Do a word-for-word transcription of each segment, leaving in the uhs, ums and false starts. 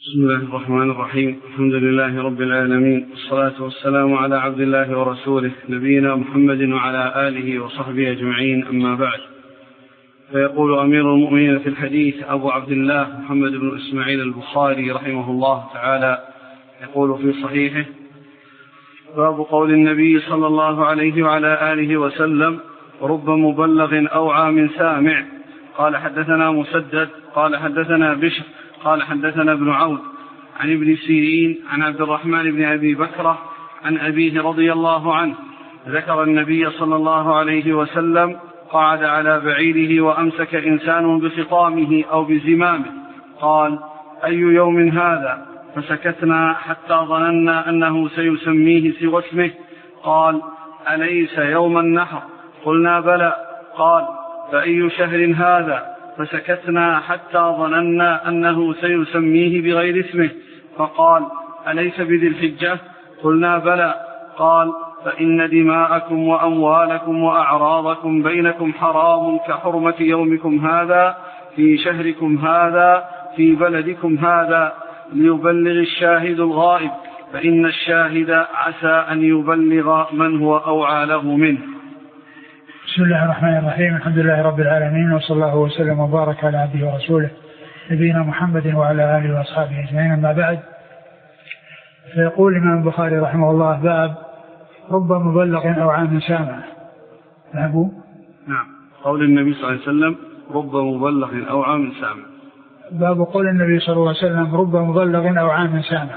بسم الله الرحمن الرحيم. الحمد لله رب العالمين، والصلاة والسلام على عبد الله ورسوله نبينا محمد وعلى آله وصحبه أجمعين، أما بعد. فيقول أمير المؤمنين في الحديث أبو عبد الله محمد بن إسماعيل البخاري رحمه الله تعالى، يقول في صحيحه: باب قول النبي صلى الله عليه وعلى آله وسلم: رب مبلغ أوعى من سامع. قال حدثنا مسدد قال حدثنا بشر قال حدثنا ابن عون عن ابن سيرين عن عبد الرحمن بن أبي بكرة عن أبيه رضي الله عنه ذكر النبي صلى الله عليه وسلم قعد على بعيره وأمسك إنسان بخطامه أو بزمامه، قال: أي يوم هذا؟ فسكتنا حتى ظننا أنه سيسميه سوى اسمه. قال: أليس يوم النحر؟ قلنا: بلى. قال: فأي شهر هذا؟ فسكتنا حتى ظننا أنه سيسميه بغير اسمه. فقال: أليس بذي الحجة؟ قلنا: بلى. قال: فإن دماءكم وأموالكم وأعراضكم بينكم حرام كحرمة يومكم هذا في شهركم هذا في بلدكم هذا، ليبلغ الشاهد الغائب، فإن الشاهد عسى أن يبلغ من هو أوعى له منه. بسم الله الرحمن الرحيم. الحمد لله رب العالمين، وصلى الله وسلم وبارك على عبده ورسوله نبينا محمد وعلى آله وأصحابه أجمعين، أما بعد. فيقول الإمام البخاري رحمه الله: باب رب مبلغ أوعى من سامع. نعم. قول النبي صلى الله عليه وسلم: رب مبلغ أوعى من سامع. باب قول النبي صلى الله عليه وسلم: رب مبلغ أوعى من سامع.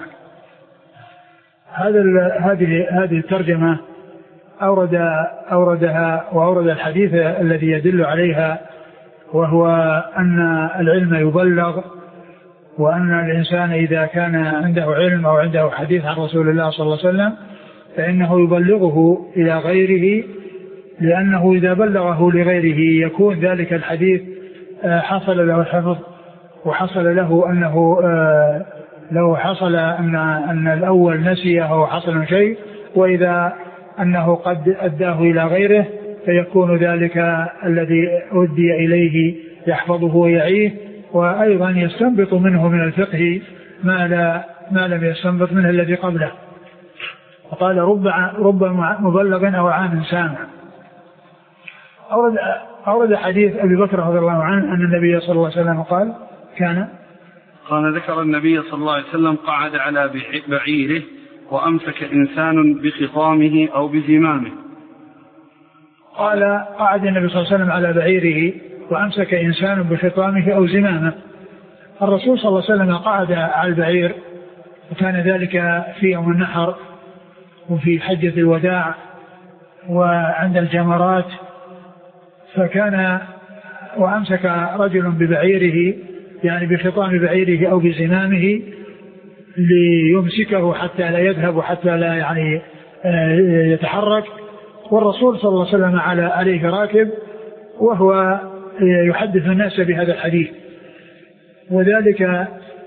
هذا هذه هذه الترجمة أورد أوردها وأورد الحديث الذي يدل عليها، وهو أن العلم يبلغ، وأن الإنسان إذا كان عنده علم أو عنده حديث عن رسول الله صلى الله عليه وسلم فإنه يبلغه إلى غيره، لأنه إذا بلغه لغيره يكون ذلك الحديث حصل له الحفظ، وحصل له أنه لو حصل أن أن الأول نسيه أو حصل شيء، وإذا أنه قد أداه إلى غيره فيكون ذلك الذي أدي إليه يحفظه ويعيه، وأيضا يستنبط منه من الفقه ما, لا ما لم يستنبط منه الذي قبله. وقال: رب, رب مبلغ أو عام سامع. أورد, أورد حديث أبي بكر رضي الله عنه أن النبي صلى الله عليه وسلم قال: كان قال ذكر النبي صلى الله عليه وسلم قعد على بعيره وأمسك إنسان بخطامه أو بزمامه. قال: قعد النبي صلى الله عليه وسلم على بعيره وأمسك إنسان بخطامه أو زمامه. الرسول صلى الله عليه وسلم قعد على البعير، وكان ذلك في يوم النحر وفي حجة الوداع وعند الجمرات، فكان وأمسك رجل ببعيره يعني بخطام بعيره أو بزمامه ليمسكه حتى لا يذهب وحتى لا يعني يتحرك، والرسول صلى الله عليه وسلم على عليه راكب وهو يحدث الناس بهذا الحديث، وذلك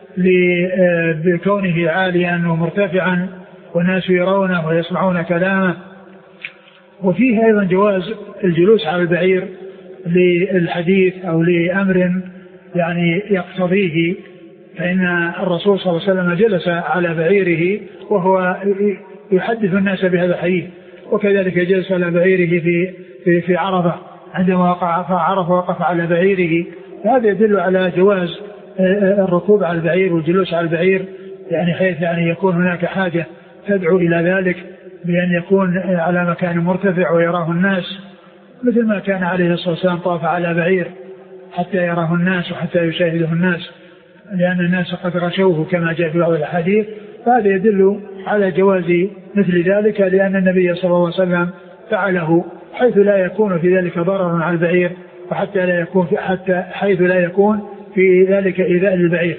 لكونه عاليا ومرتفعا والناس يرونه ويسمعون كلامه. وفيه أيضا جواز الجلوس على البعير للحديث أو لأمر يعني يقتضيه، فإن الرسول صلى الله عليه وسلم جلس على بعيره وهو يحدث الناس بهذا الحديث، وكذلك جلس على بعيره في في, في عرفة عندما وقع عرفة وقف على بعيره. هذا يدل على جواز الركوب على البعير والجلوس على البعير، يعني حيث يعني يكون هناك حاجة تدعو إلى ذلك بأن يكون على مكان مرتفع ويراه الناس، مثل ما كان عليه الصلاة والسلام طاف على بعير حتى يراه الناس وحتى يشاهده الناس، لأن الناس قد غشوه كما جاء في بعض الحديث. فهذا يدل على جواز مثل ذلك، لأن النبي صلى الله عليه وسلم فعله حيث لا يكون في ذلك ضرر على البعير، وحتى لا يكون في حتى حيث لا يكون في ذلك إيذاء للبعير.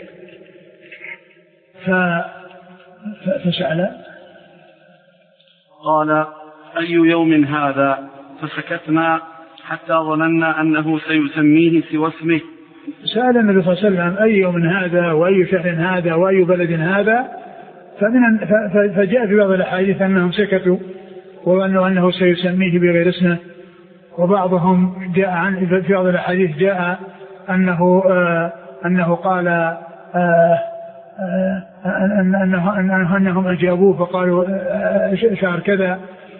فسأل قال: أي يوم هذا؟ فسكتنا حتى ظننا أنه سيسميه سوى اسمه. سأل النبي صلى الله عليه وسلم: أي يوم هذا وأي شهر هذا وأي بلد هذا؟ فمن فجاء في بعض الأحاديث أنهم سكتوا وأنه أنه سيسميه بغير اسمه، وبعضهم جاء عن في بعض الأحاديث جاء أنه آه أنه قال آه أنهم أجابوه فقالوا شعر كذا،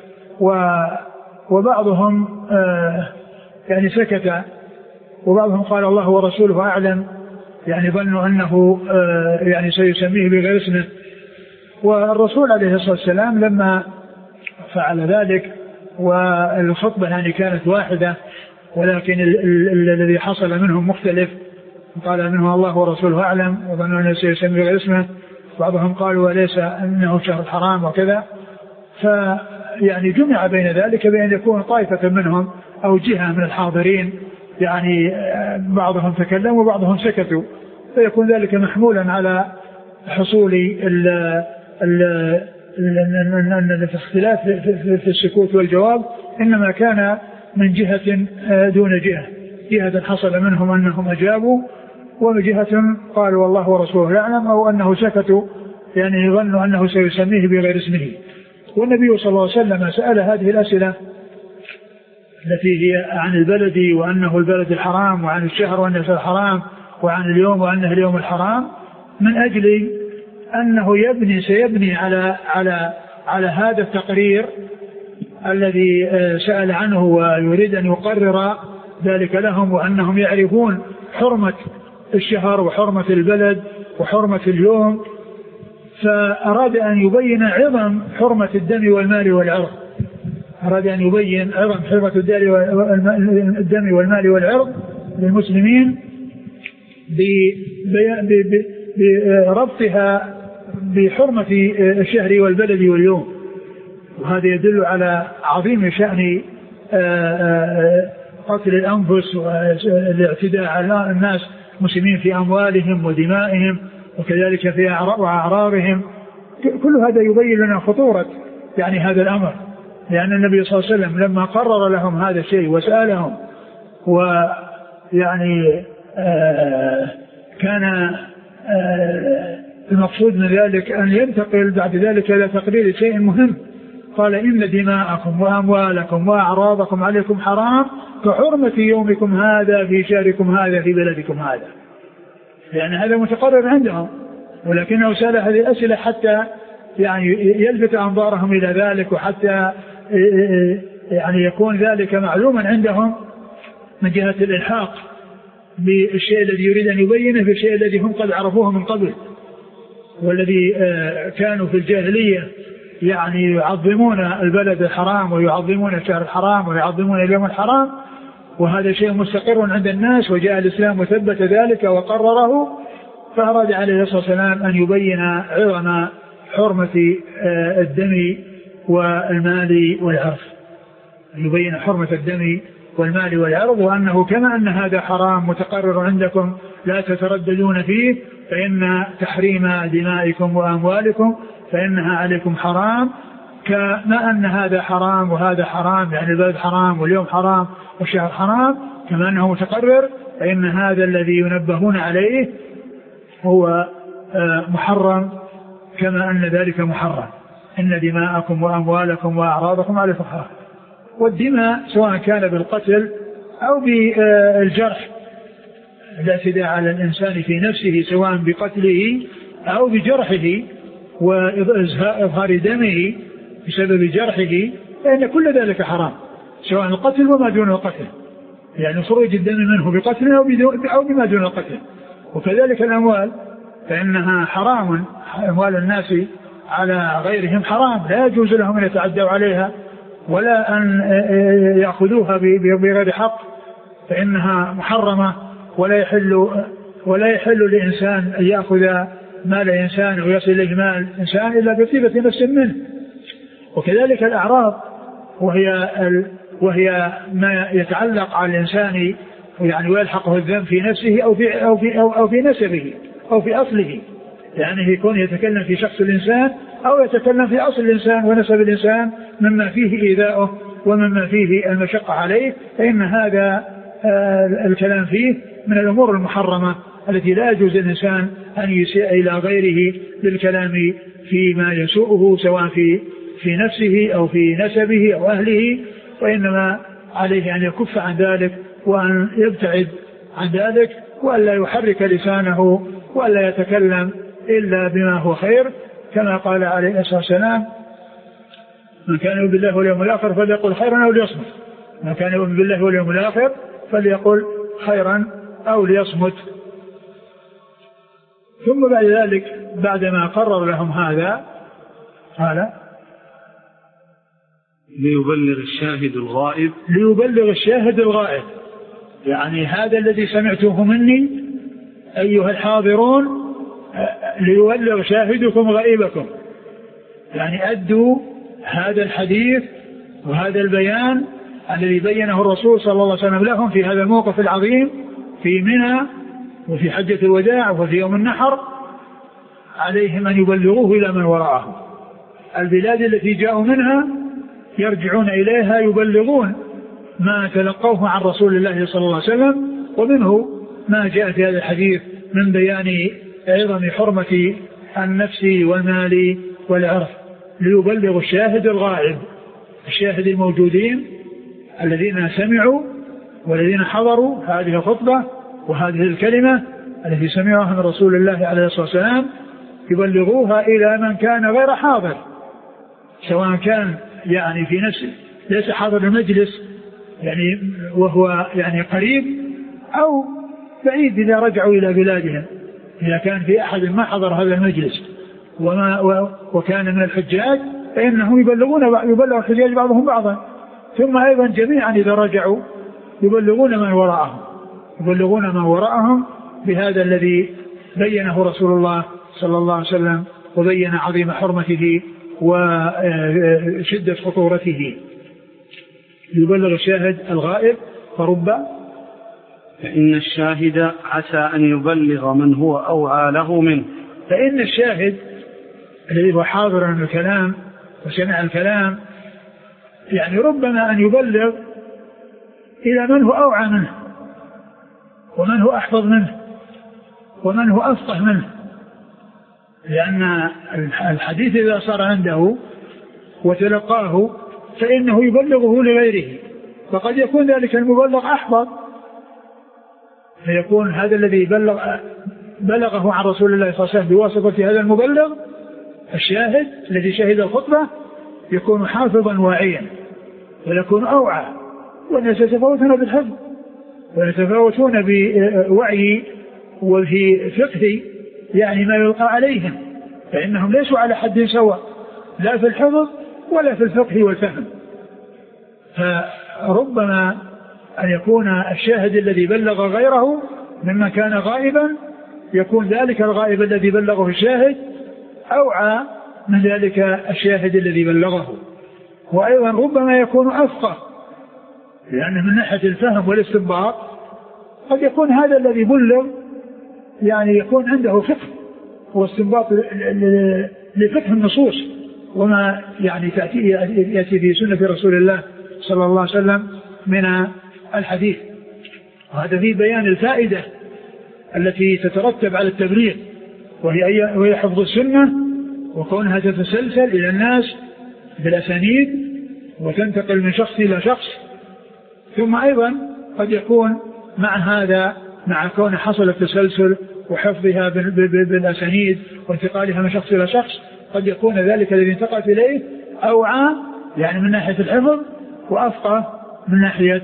وبعضهم يعني سكت، وبعضهم قال الله ورسوله أعلم، يعني ظنوا أنه يعني سيسميه بغير اسمه. والرسول عليه الصلاة والسلام لما فعل ذلك، والخطبة يعني كانت واحدة ولكن الذي حصل منهم مختلف، قال منه الله ورسوله أعلم وظنوا أنه سيسميه بغير اسمه، بعضهم قالوا وليس أنه شهر حرام وكذا. فيعني جمع بين ذلك بأن يكون طائفة منهم أو جهة من الحاضرين يعني بعضهم تكلم وبعضهم سكتوا، فيكون ذلك محمولا على حصول ال ال الاختلاف في السكوت والجواب، إنما كان من جهة دون جهة، جهة حصل منهم أنهم أجابوا، وجهة قالوا والله ورسوله يعلم، أو أنه سكتوا يعني ظنوا أنه سيسميه بغير اسمه. والنبي صلى الله عليه وسلم سأل هذه الأسئلة التي هي عن البلد وأنه البلد الحرام، وعن الشهر وأنه الشهر الحرام، وعن اليوم وأنه اليوم الحرام، من أجل أنه يبني سيبني على على على هذا التقرير الذي سأل عنه، ويريد أن يقرر ذلك لهم، وأنهم يعرفون حرمة الشهر وحرمة البلد وحرمة اليوم. فأراد أن يبين عظم حرمة الدم والمال والعرض، أراد أن يبين عظم حرمة الدم والمال والعرض للمسلمين بربطها بحرمة الشهر والبلد واليوم. وهذا يدل على عظيم شأن قتل الأنفس والاعتداء على الناس مسلمين في أموالهم ودمائهم، وكذلك في أعراضهم. كل هذا يبين لنا خطورة يعني هذا الأمر، لأن النبي صلى الله عليه وسلم لما قرر لهم هذا الشيء وسألهم، ويعني آه كان آه المقصود من ذلك أن ينتقل بعد ذلك إلى تقرير شيء مهم. قال إن دماءكم وأموالكم وأعراضكم عليكم حرام كحرمة يومكم هذا في شهركم هذا في بلدكم هذا، يعني هذا متقرر عندهم، ولكنه سأل هذه الأسئلة حتى يعني يلفت أنظارهم إلى ذلك، وحتى يعني يكون ذلك معلوما عندهم من جهة الإلحاق بالشيء الذي يريد أن يبينه بالشيء الذي هم قد عرفوه من قبل، والذي كانوا في الجاهلية يعني يعظمون البلد الحرام ويعظمون الشهر الحرام ويعظمون اليوم الحرام، وهذا شيء مستقر عند الناس، وجاء الإسلام وثبت ذلك وقرره. فأراد عليه الصلاة والسلام أن يبين عظم حرمة الدم والمال والعرض، يبين حرمة الدم والمال والعرض، وأنه كما أن هذا حرام متقرر عندكم لا تترددون فيه، فإن تحريم دمائكم وأموالكم فإنها عليكم حرام، كما أن هذا حرام وهذا حرام، يعني البلد حرام واليوم حرام والشهر حرام، كما أنه متقرر، فإن هذا الذي ينبهون عليه هو محرم كما أن ذلك محرم. إن دماءكم وأموالكم وأعراضكم عليكم حرام. والدماء سواء كان بالقتل أو بالجرح، الاعتداء على الإنسان في نفسه سواء بقتله أو بجرحه وإظهار دمه بسبب جرحه، فإن كل ذلك حرام، سواء القتل وما دون القتل، يعني خروج الدم منه بقتل أو بما دون القتل. وكذلك الأموال فإنها حرام، أموال الناس على غيرهم حرام، لا يجوز لهم أن يتعدوا عليها ولا أن يأخذوها بغير حق، فإنها محرمة، ولا يحل ولا يحل لإنسان أن يأخذ مال إنسان ويصل إليه مال إنسان إلا بطيبة نفس منه. وكذلك الأعراض وهي وهي ما يتعلق على الإنسان يعني ويلحقه الذنب في نفسه أو في أو في أو, أو في نسبه أو في أصله، يعني يكون يتكلم في شخص الإنسان أو يتكلم في أصل الإنسان ونسب الإنسان مما فيه إيذاؤه ومما فيه المشقة عليه، فإن هذا الكلام فيه من الأمور المحرمة التي لا يجوز الإنسان أن يسيء إلى غيره بالكلام فيما يسوءه سواء في في نفسه أو في نسبه أو أهله، وإنما عليه أن يكف عن ذلك وأن يبتعد عن ذلك، وأن لا يحرك لسانه وأن لا يتكلم إلا بما هو خير، كما قال عليه الصلاة والسلام: من كان يؤمن بالله واليوم الآخر فليقل خيرا أو ليصمت. من كان يؤمن بالله واليوم الآخر فليقل خيرا أو ليصمت. ثم بعد ذلك بعدما قرر لهم هذا قال: ليبلغ الشاهد الغائب. ليبلغ الشاهد الغائب، يعني هذا الذي سمعته مني أيها الحاضرون ليبلغ شاهدكم غائبكم، يعني أدوا هذا الحديث وهذا البيان الذي بينه الرسول صلى الله عليه وسلم لهم في هذا الموقف العظيم في منى وفي حجة الوداع وفي يوم النحر، عليهم أن يبلغوه إلى من وراءهم. البلاد التي جاءوا منها يرجعون إليها يبلغون ما تلقوه عن رسول الله صلى الله عليه وسلم، ومنه ما جاء في هذا الحديث من بيان عظم حرمة النفس والمال والعرض. ليبلغ الشاهد الغائب، الشاهد الموجودين الذين سمعوا والذين حضروا هذه الخطبة وهذه الكلمة التي سمعوها من رسول الله عليه الصلاة والسلام، يبلغوها إلى من كان غير حاضر، سواء كان يعني في نفسه ليس حاضر المجلس يعني وهو يعني قريب، أو بعيد إذا رجعوا إلى بلادهم. إذا كان في أحد ما حضر هذا المجلس وما وكان من الحجاج فإنهم يبلغون يبلغ الحجاج بعضهم بعضا. ثم أيضا جميعا إذا رجعوا يبلغون من وراءهم يبلغون من وراءهم بهذا الذي بينه رسول الله صلى الله عليه وسلم وبين عظيم حرمته وشدة خطورته. يبلغ الشاهد الغائب فرب فإن الشاهد عسى أن يبلغ من هو أوعى له منه. فإن الشاهد الذي هو حاضر من الكلام وسمع الكلام يعني ربما أن يبلغ إلى من هو أوعى منه ومن هو أحفظ منه ومن هو أفقه منه، لأن الحديث إذا صار عنده وتلقاه فإنه يبلغه لغيره، فقد يكون ذلك المبلغ أحفظ، فيكون هذا الذي بلغ بلغه عن رسول الله صلى الله عليه وسلم بواسطة هذا المبلغ الشاهد الذي شهد الخطبة يكون حافظا واعيا ويكون أوعى. والناس يتفاوتون بالحفظ ويتفاوتون بوعي وفي فقه يعني ما يلقى عليهم، فإنهم ليسوا على حد سواء لا في الحفظ ولا في الفقه والفهم. فربما أن يكون الشاهد الذي بلغ غيره مما كان غائبا يكون ذلك الغائب الذي بلغه الشاهد أوعى من ذلك الشاهد الذي بلغه. وأيضا ربما يكون أفقه، لأنه من ناحية الفهم والاستنباط قد يكون هذا الذي بلغ يعني يكون عنده فقه واستنباط لفقه النصوص وما يعني تأتي يأتي في سنة رسول الله صلى الله عليه وسلم من الحديث. وهذا في بيان الفائدة التي تترتب على التبليغ، وهي وهي حفظ السنة وكونها تتسلسل إلى الناس بالأسانيد وتنتقل من شخص إلى شخص. ثم أيضا قد يكون مع هذا مع كون حصل التسلسل وحفظها بالأسانيد وانتقالها من شخص إلى شخص قد يكون ذلك الذي انتقلت إليه أوعى يعني من ناحية الحفظ وأفقه من ناحية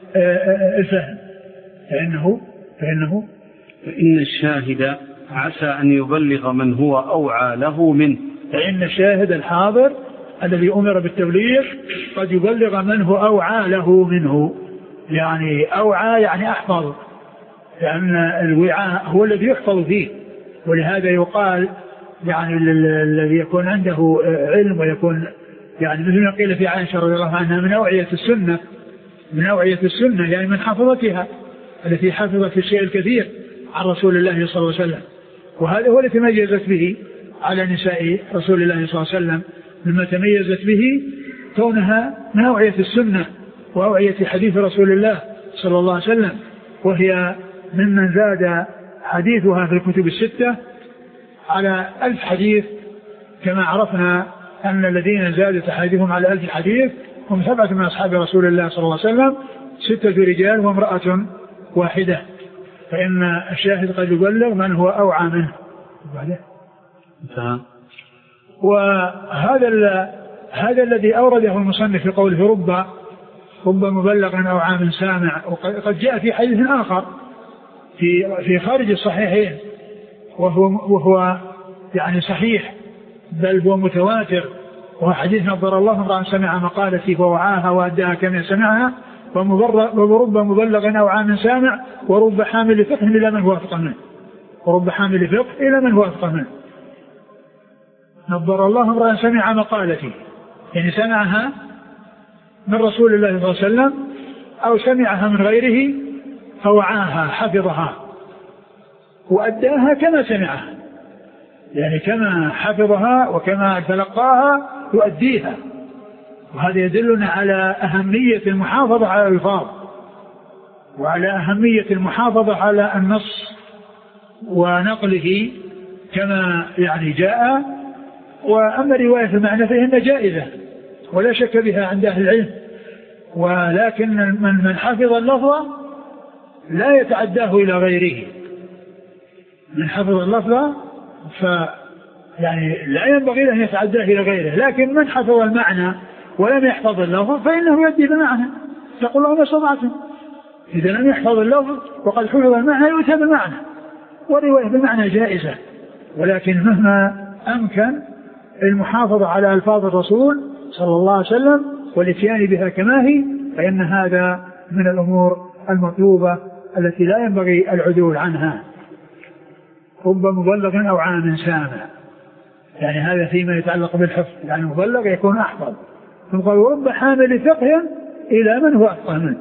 الفهم. فإنه فإنه فإن الشاهد عسى أن يبلغ من هو أوعى له منه. فإن الشاهد الحاضر الذي أمر بالتبليغ قد يبلغ من هو أوعى له منه، يعني أوعى يعني أحفظ، لأن الوعاء هو الذي يحفظ فيه. ولهذا يقال يعني الذي يكون عنده علم ويكون يعني مثل ما قيل في عائشة رضي الله عنها من أوعية السنة من أوعية السنة يعني من حفظتها التي حفظت الشيء الكثير عن رسول الله صلى الله عليه وسلم. وهذا هو الذي تميزت به على نساء رسول الله صلى الله عليه وسلم، مما تميزت به كونها من أوعية السنة وأوعية حديث رسول الله صلى الله عليه وسلم، وهي ممن زاد حديثها في الكتب الستة على ألف حديث، كما عرفنا أن الذين زادت حديثهم على ألف حديث هم سبعة من أصحاب رسول الله صلى الله عليه وسلم، ستة رجال وامرأة واحدة. فإن الشاهد قد يبلغ من هو أوعى منه. انتهى. وهذا هذا الذي أورده المصنف في قوله رب رب مبلغ أو عام سامع، وقد جاء في حديث آخر في في خارج الصحيحين وهو وهو يعني صحيح بل هو متواتر، وهو حديث نظر الله امرأ سمع مقالتي فوعاها وأداها كما سمعها، ورب مبلغ أو عام سامع ورب حامل فقه إلى من هو أفقه منه، ورب حامل فقه إلى من هو أفقه منه. نظر الله امرأ سمع مقالتي، يعني سمعها من رسول الله صلى الله عليه وسلم أو سمعها من غيره فوعاها حفظها وأداها كما سمعها، يعني كما حفظها وكما تلقاها يؤديها. وهذا يدلنا على أهمية المحافظة على الألفاظ وعلى أهمية المحافظة على النص ونقله كما يعني جاء. وأما رواية المعنى فإنها جائزة ولا شك بها عند أهل العلم، ولكن من من حفظ اللفظ لا يتعداه إلى غيره. من حفظ اللفظ ف يعني لا ينبغي له أن يتعداه إلى غيره، لكن من حفظ المعنى ولم يحفظ اللفظ فإنه يؤدي بمعنى، يقول الله ما استطعتم. إذا لم يحفظ اللفظ وقد حفظ المعنى يؤتى بالمعنى، والرواية بالمعنى جائزة، ولكن مهما أمكن المحافظة على ألفاظ الرسول صلى الله عليه وسلم والاتيان بها كما هي، فإن هذا من الأمور المطلوبة التي لا ينبغي العدول عنها. رب مبلغ أو عام سامع، يعني هذا فيما يتعلق بالحفظ، يعني مبلغ يكون أحفظ. ثم قال رب حامل فقه إلى من هو أفقه منه،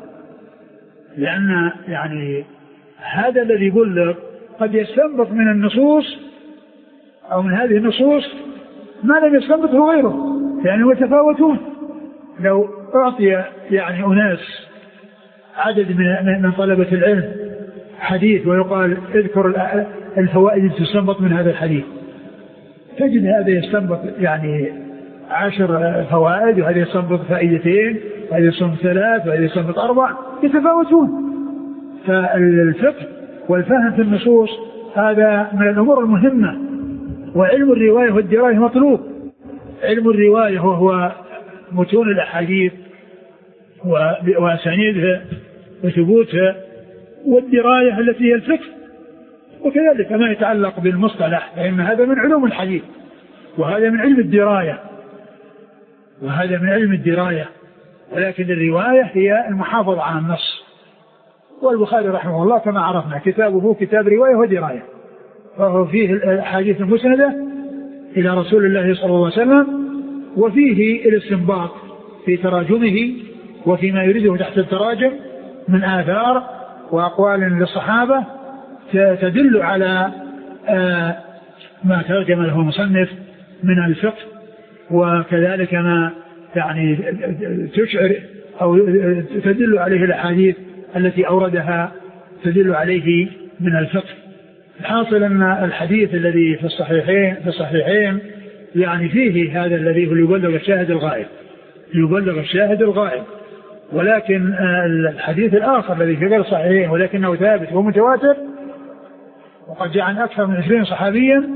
لأن يعني هذا الذي يبلغ قد يستنبط من النصوص أو من هذه النصوص ما لم يستنبطه غيره، يعني يتفاوتون. لو أعطي يعني أناس عدد من من طلبة العلم حديث ويقال اذكر الفوائد التي تستنبط من هذا الحديث، تجد هذا يستنبط يعني عشر فوائد، وهذا يستنبط فائدتين، وهذا يستنبط ثلاث، وهذا يستنبط أربع، يتفاوتون. فالفقه والفهم في النصوص هذا من الأمور المهمة. وعلم الرواية والدراية مطلوب. علم الرواية وهو متون الأحاديث وأسانيدها وثبوتها، والدراية التي هي الفقه، وكذلك ما يتعلق بالمصطلح، فإن هذا من علوم الحديث، وهذا من علم الدراية وهذا من علم الدراية ولكن الرواية هي المحافظة على النص. والبخاري رحمه الله كما عرفنا كتابه كتاب رواية ودراية، وهو فيه الأحاديث المسندة إلى رسول الله صلى الله عليه وسلم، وفيه الاستنباط في تراجمه وفيما يريده تحت التراجم من آثار وأقوال للصحابة تدل على ما ترجم له المصنف من الفقه، وكذلك ما يعني تشعر أو تدل عليه الأحاديث التي أوردها تدل عليه من الفقه. الحاصل أن الحديث الذي في الصحيحين في الصحيحين يعني فيه هذا الذي هو يبلغ الشاهد الغائب يبلغ الشاهد الغائب ولكن الحديث الآخر الذي في غير الصحيحين ولكنه ثابت ومتواتر وقد جاء عن أكثر من عشرين صحابيا،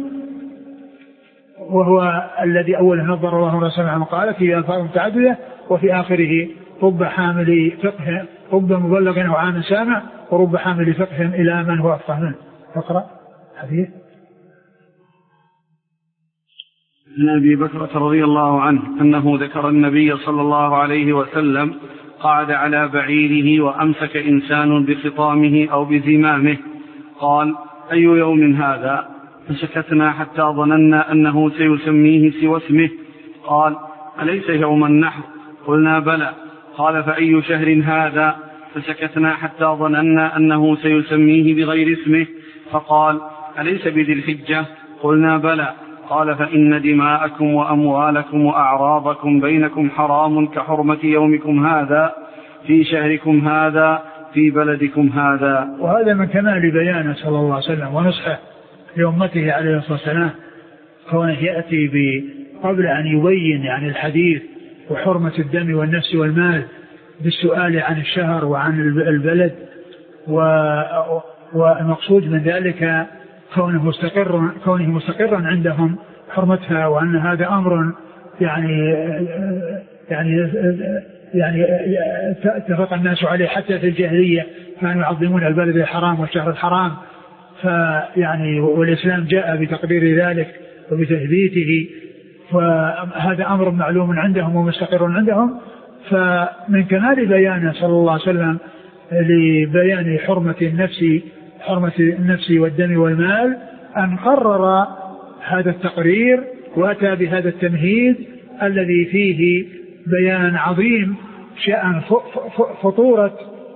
وهو الذي أوله نظر الله امرأ سمع مقالة في ألفاظ متعددة، وفي آخره رب حامل فقه رب مبلغ أو عام سامع ورب حامل فقه إلى من هو أفقه منه. اقرأ حديث. عن أبي بكرة رضي الله عنه أنه ذكر النبي صلى الله عليه وسلم قعد على بعيره وأمسك إنسان بخطامه أو بزمامه، قال أي يوم هذا؟ فسكتنا حتى ظننا أنه سيسميه سوى اسمه. قال أليس يوم النحر؟ قلنا بلى. قال فأي شهر هذا؟ فسكتنا حتى ظننا أنه سيسميه بغير اسمه. فقال أليس بذي الحجة؟ قلنا بلى. قال فإن دماءكم وأموالكم وأعراضكم بينكم حرام كحرمة يومكم هذا في شهركم هذا في بلدكم هذا. وهذا من كمال بيانه صلى الله عليه وسلم ونصحه لأمته عليه الصلاة والسلام، كونه يأتي قبل أن يبين يعني الحديث وحرمة الدم والنفس والمال بالسؤال عن الشهر وعن البلد، والمقصود من ذلك كونه مستقر كونه مستقرا عندهم حرمتها، وأن هذا أمر يعني يعني يعني اتفق الناس عليه حتى في الجاهلية، كانوا يعظمون البلد الحرام والشهر الحرام، فيعني والإسلام جاء بتقرير ذلك وبتثبيته، وهذا أمر معلوم عندهم ومستقر عندهم. فمن كمال بيانه صلى الله عليه وسلم لبيان حرمة النفس حرمة النفس والدم والمال أن قرر هذا التقرير وأتى بهذا التمهيد الذي فيه بيان عظيم شأن فطورة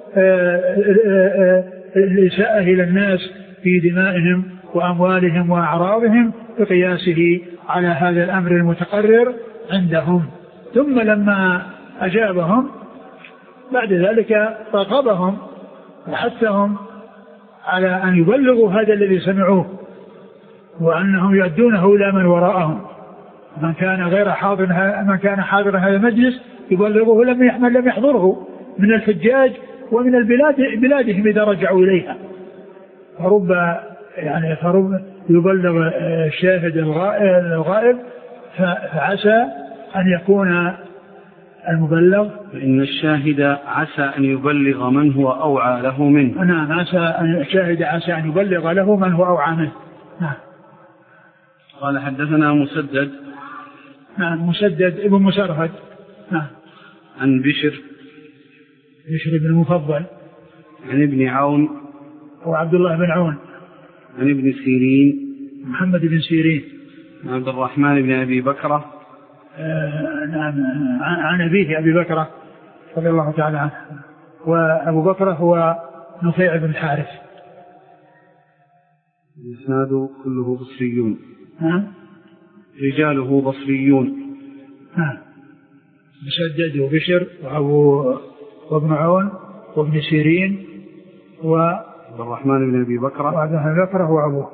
الإساءة إلى الناس في دمائهم وأموالهم وأعراضهم بقياسه على هذا الأمر المتقرر عندهم. ثم لما أجابهم بعد ذلك رغبهم وحثهم على أن يبلغوا هذا الذي سمعوه، وأنهم يؤدونه إلى من وراءهم، من كان غير حاضر من كان حاضر هذا المجلس يبلغه لم يحمل لم يحضره من الحجاج ومن البلاد بلادهم إذا رجعوا إليها. فرب يعني فرب يبلغ الشاهد الغائب، فعسى أن يكون المبلغ، فإن الشاهد عسى أن يبلغ من هو أوعى له منه. نعم، عسى أن الشاهد عسى أن يبلغ له من هو أوعى منه. نعم. قال حدثنا مسدد. نعم، مسدد ابن مسرهد. نعم. عن بشر بشر بن المفضل. عن ابن عون وعبد الله بن عون. عن ابن سيرين محمد بن سيرين. عبد الرحمن بن أبي بكرة. آه نعم، عن أبيه أبي بكرة رضي الله تعالى عنه. وأبو بكرة هو نفيع بن الحارث. الإسناد كله بصريون. نعم. رجاله بصريون. نعم. مسدد وبشر وأبو وابن عون وابن سيرين وعبد الرحمن بن أبي بكرة وعبد الله بن بكرة وأبوه.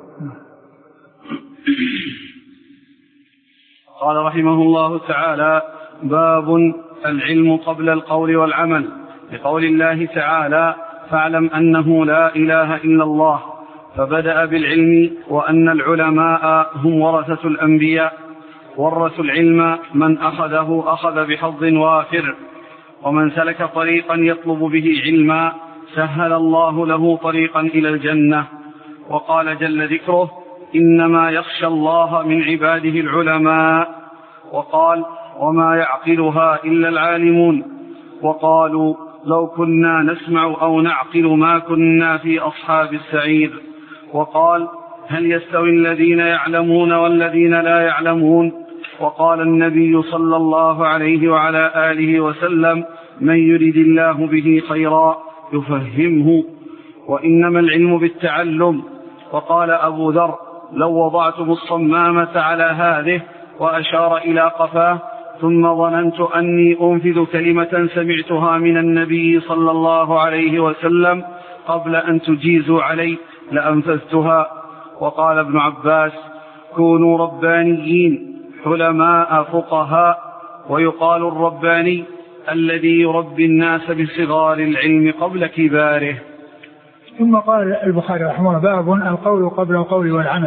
قال رحمه الله تعالى: باب العلم قبل القول والعمل، لقول الله تعالى: فاعلم أنه لا إله إلا الله، فبدأ بالعلم وأن العلماء هم ورثة الأنبياء، ورثوا العلم من أخذه أخذ بحظ وافر، ومن سلك طريقا يطلب به علما سهل الله له طريقا إلى الجنة. وقال جل ذكره: إنما يخشى الله من عباده العلماء. وقال: وما يعقلها إلا العالمون. وقالوا: لو كنا نسمع أو نعقل ما كنا في أصحاب السعير. وقال: هل يستوي الذين يعلمون والذين لا يعلمون؟ وقال النبي صلى الله عليه وعلى آله وسلم: من يرد الله به خيرا يفهمه، وإنما العلم بالتعلم. وقال أبو ذر: لو وضعتم الصمامة على هذه، وأشار إلى قفاه، ثم ظننت أني أنفذ كلمة سمعتها من النبي صلى الله عليه وسلم قبل أن تجيزوا علي لأنفذتها. وقال ابن عباس: كونوا ربانيين حلماء فقهاء. ويقال الرباني الذي يربي الناس بصغار العلم قبل كباره. ثم قال البخاري رحمه الله: باب القول قبل القول والعمل.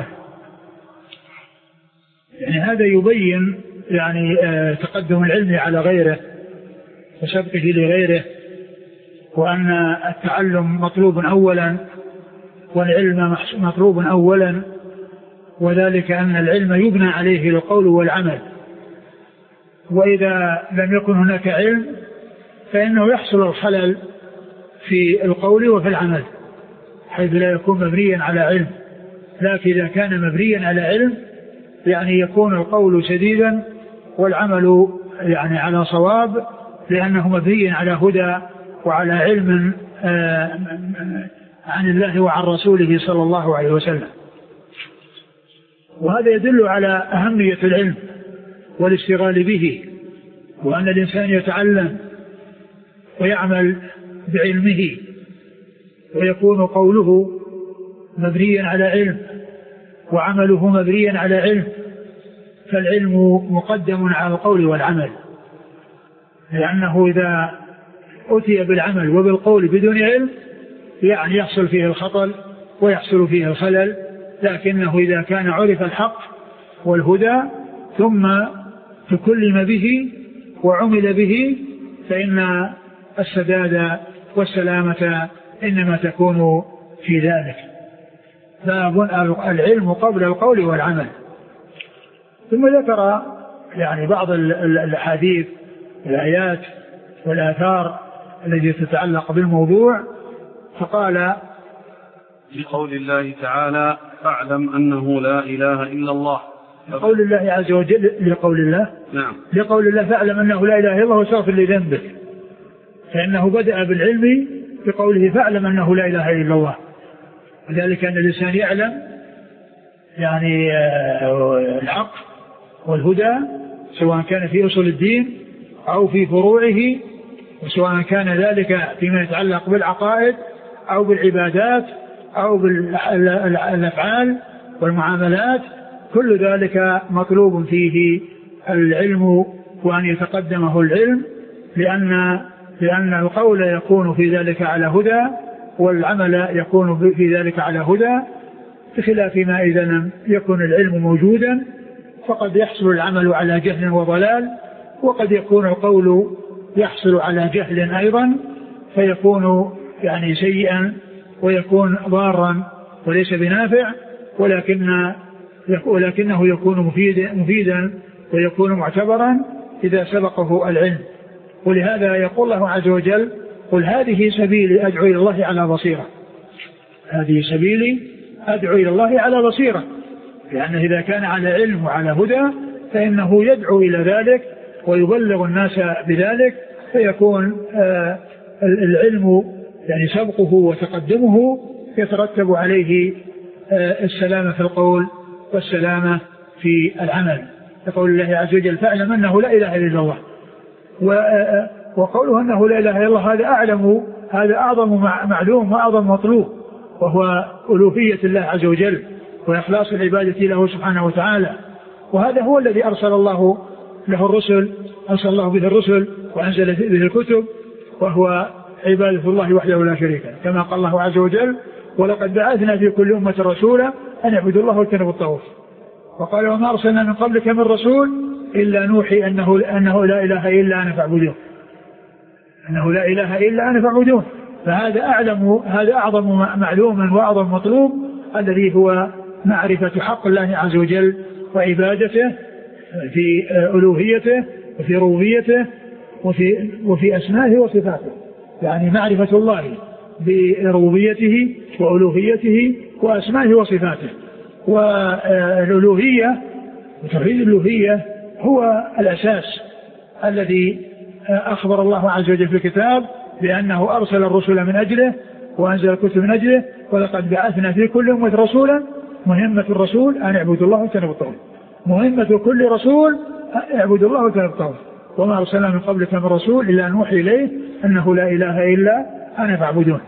يعني هذا يبين يعني تقدم العلم على غيره وسبقه لغيره، وأن التعلم مطلوب أولا والعلم مطلوب أولا، وذلك أن العلم يبنى عليه القول والعمل، وإذا لم يكن هناك علم فإنه يحصل الخلل في القول وفي العمل، حيث لا يكون مبنيا على علم. لكن إذا كان مبنيا على علم يعني يكون القول سديدا والعمل يعني على صواب، لأنه مبني على هدى وعلى علم عن الله وعن رسوله صلى الله عليه وسلم. وهذا يدل على أهمية العلم والاشتغال به، وأن الإنسان يتعلم ويعمل بعلمه، ويكون قوله مبنيا على علم وعمله مبنيا على علم، فالعلم مقدم على القول والعمل، لأنه إذا أتي بالعمل وبالقول بدون علم يعني يحصل فيه الخطل ويحصل فيه الخلل. لكنه إذا كان عرف الحق والهدى ثم تكلم به وعمل به فإن السداد والسلامة إنما تكون في ذلك. باب العلم قبل القول والعمل. ثم ذكر يعني بعض الأحاديث والآيات والآثار التي تتعلق بالموضوع، فقال لقول الله تعالى فاعلم أنه لا إله إلا الله. لقول الله عز وجل لقول الله نعم لقول الله فاعلم أنه لا إله إلا الله واستغفر لذنبك، فإنه بدأ بالعلم بقوله فاعلم أنه لا إله إلا الله، وذلك أن الإنسان يعلم يعني الحق والهدى سواء كان في أصول الدين أو في فروعه، وسواء كان ذلك فيما يتعلق بالعقائد أو بالعبادات أو بالأفعال والمعاملات، كل ذلك مطلوب فيه العلم وأن يتقدمه العلم، لأن لأن القول يكون في ذلك على هدى والعمل يكون في ذلك على هدى، بخلاف ما إذا لم يكن العلم موجودا فقد يحصل العمل على جهل وضلال، وقد يكون القول يحصل على جهل أيضا فيكون يعني سيئا ويكون ضارا وليس بنافع، ولكن ولكنه يكون مفيدا مفيدا ويكون معتبرا إذا سبقه العلم. ولهذا يقول الله عز وجل قل هذه سبيلي أدعو إلى الله على بصيرة. هذه سبيلي أدعو إلى الله على بصيرة، لأنه إذا كان على علم وعلى هدى فإنه يدعو إلى ذلك ويبلغ الناس بذلك، فيكون آه العلم يعني سبقه وتقدمه يترتب عليه آه السلامة في القول والسلامة في العمل. يقول الله عز وجل فاعلم أنه لا إله إلا الله، وقوله أنه لا إله إلا الله هذا أعلم هذا أعظم معلوم وأعظم مطلوب، وهو ألوهية الله عز وجل وإخلاص العبادة له سبحانه وتعالى، وهذا هو الذي أرسل الله له الرسل أرسل الله به الرسل وأنزل به الكتب، وهو عبادة الله وحده لا شريك له، كما قال الله عز وجل ولقد بعثنا في كل أمة رسولا أن يعبدوا الله واجتنبوا الطاغوت، وقال وما أرسلنا من قبلك من رسول إلا نوحي أنه, أنه لا إله إلا أنا فاعبدون أنه لا إله إلا أنا فاعبدون. فهذا أعلم هذا أعظم معلوم وأعظم مطلوب الذي هو معرفة حق الله عز وجل وعبادته في ألوهيته وفي ربوبيته وفي, وفي أسمائه وصفاته، يعني معرفة الله بربوبيته وألوهيته وأسمائه وصفاته. والألوهية وتوحيد الألوهية هو الأساس الذي أخبر الله عز وجل في الكتاب بأنه أرسل الرسل من أجله وأنزل الكتب من أجله، ولقد بعثنا في كل أمة رسولا مهمة الرسول أن اعبدوا الله واجتنبوا الطاغوت. مهمة كل رسول اعبدوا الله واجتنبوا الطاغوت، وما أرسلنا من قبلك من رسول إلا أن نوحي إليه أنه لا إله إلا أنا فاعبدون.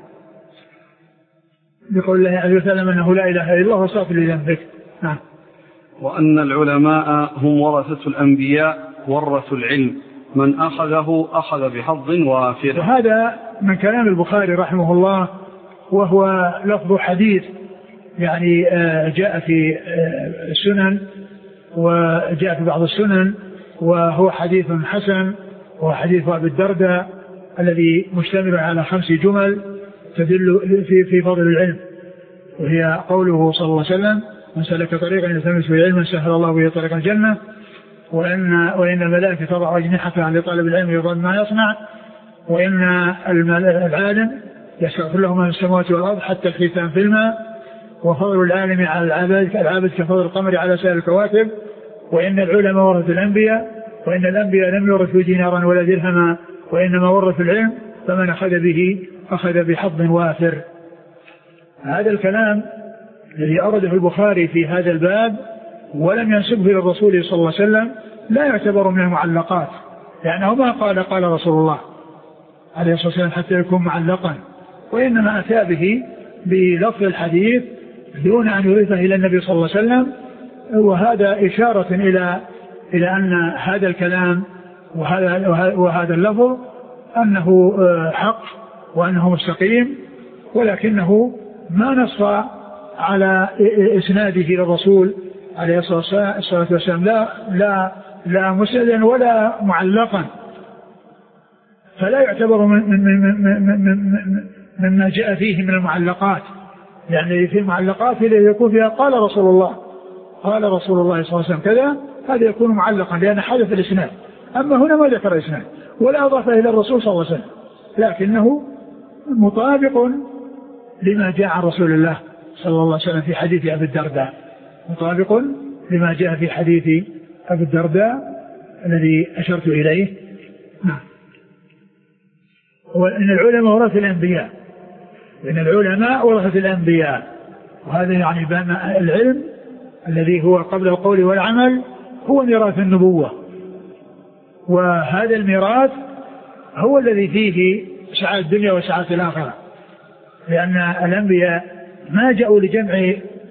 بقول الله عز وجل أنه لا إله إلا الله واستغفر لذنبك. نعم. وأن العلماء هم ورثة الأنبياء ورثوا العلم، من أخذه أخذ بحظ وافر. وهذا من كلام البخاري رحمه الله، وهو لفظ حديث يعني جاء في السنن وجاء في بعض السنن، وهو حديث حسن، وهو حديث أبي الدرداء الذي مشتمل على خمس جمل تدل في في فضل العلم، وهي قوله صلى الله عليه وسلم من سلك طريقا يلتمس فيه علما سهل الله به طريق الجنة، وإن وإن الملائكة تضع أجنحتها لطالب العلم يرضى ما يصنع، وإن العالم يستغفر له من السماوات والأرض حتى الحيتان في الماء، وفضل العالم على العابد العابد كفضل القمر على سائر الكواكب، وإن العلماء ورثوا الأنبياء، وإن الأنبياء لم يورثوا دينارا ولا درهما وإنما ورثوا العلم، فمن أخذ به أخذ بحظ وافر. هذا الكلام الذي أورده البخاري في هذا الباب ولم ينسبه إلى الرسول صلى الله عليه وسلم لا يعتبر من المعلقات، لأنه ما قال قال رسول الله عليه الصلاة والسلام حتى يكون معلقا، وإنما أتى به بلفظ الحديث دون أن يضيفه إلى النبي صلى الله عليه وسلم، وهذا إشارة إلى إلى أن هذا الكلام وهذا وهذا اللفظ أنه حق وأنه مستقيم، ولكنه ما نص على إسناده إلى الرسول عليه الصلاة والسلام لا لا لا مسندا ولا معلقا، فلا يعتبر من من من من من مما جاء فيه من المعلقات، يعني في المعلقات اللي يكون فيها قال رسول الله قال رسول الله صلى الله عليه وسلم كذا، هذا يكون معلقا لأن حدث الإسناد. أما هنا ما ذكر الإسناد ولا أضاف إلى الرسول صلى الله عليه وسلم، لكنه مطابق لما جاء عن رسول الله صلى الله عليه وسلم في حديث أبي الدرداء، مطابق لما جاء في حديث أبي الدرداء الذي أشرت إليه. نعم. وإن العلماء ورثة الأنبياء، إن العلماء ورثة الأنبياء، وهذا يعني بأن العلم الذي هو قبل القول والعمل هو ميراث النبوة، وهذا الميراث هو الذي فيه سعادة الدنيا وسعادة الآخرة، لأن الأنبياء ما جاءوا لجمع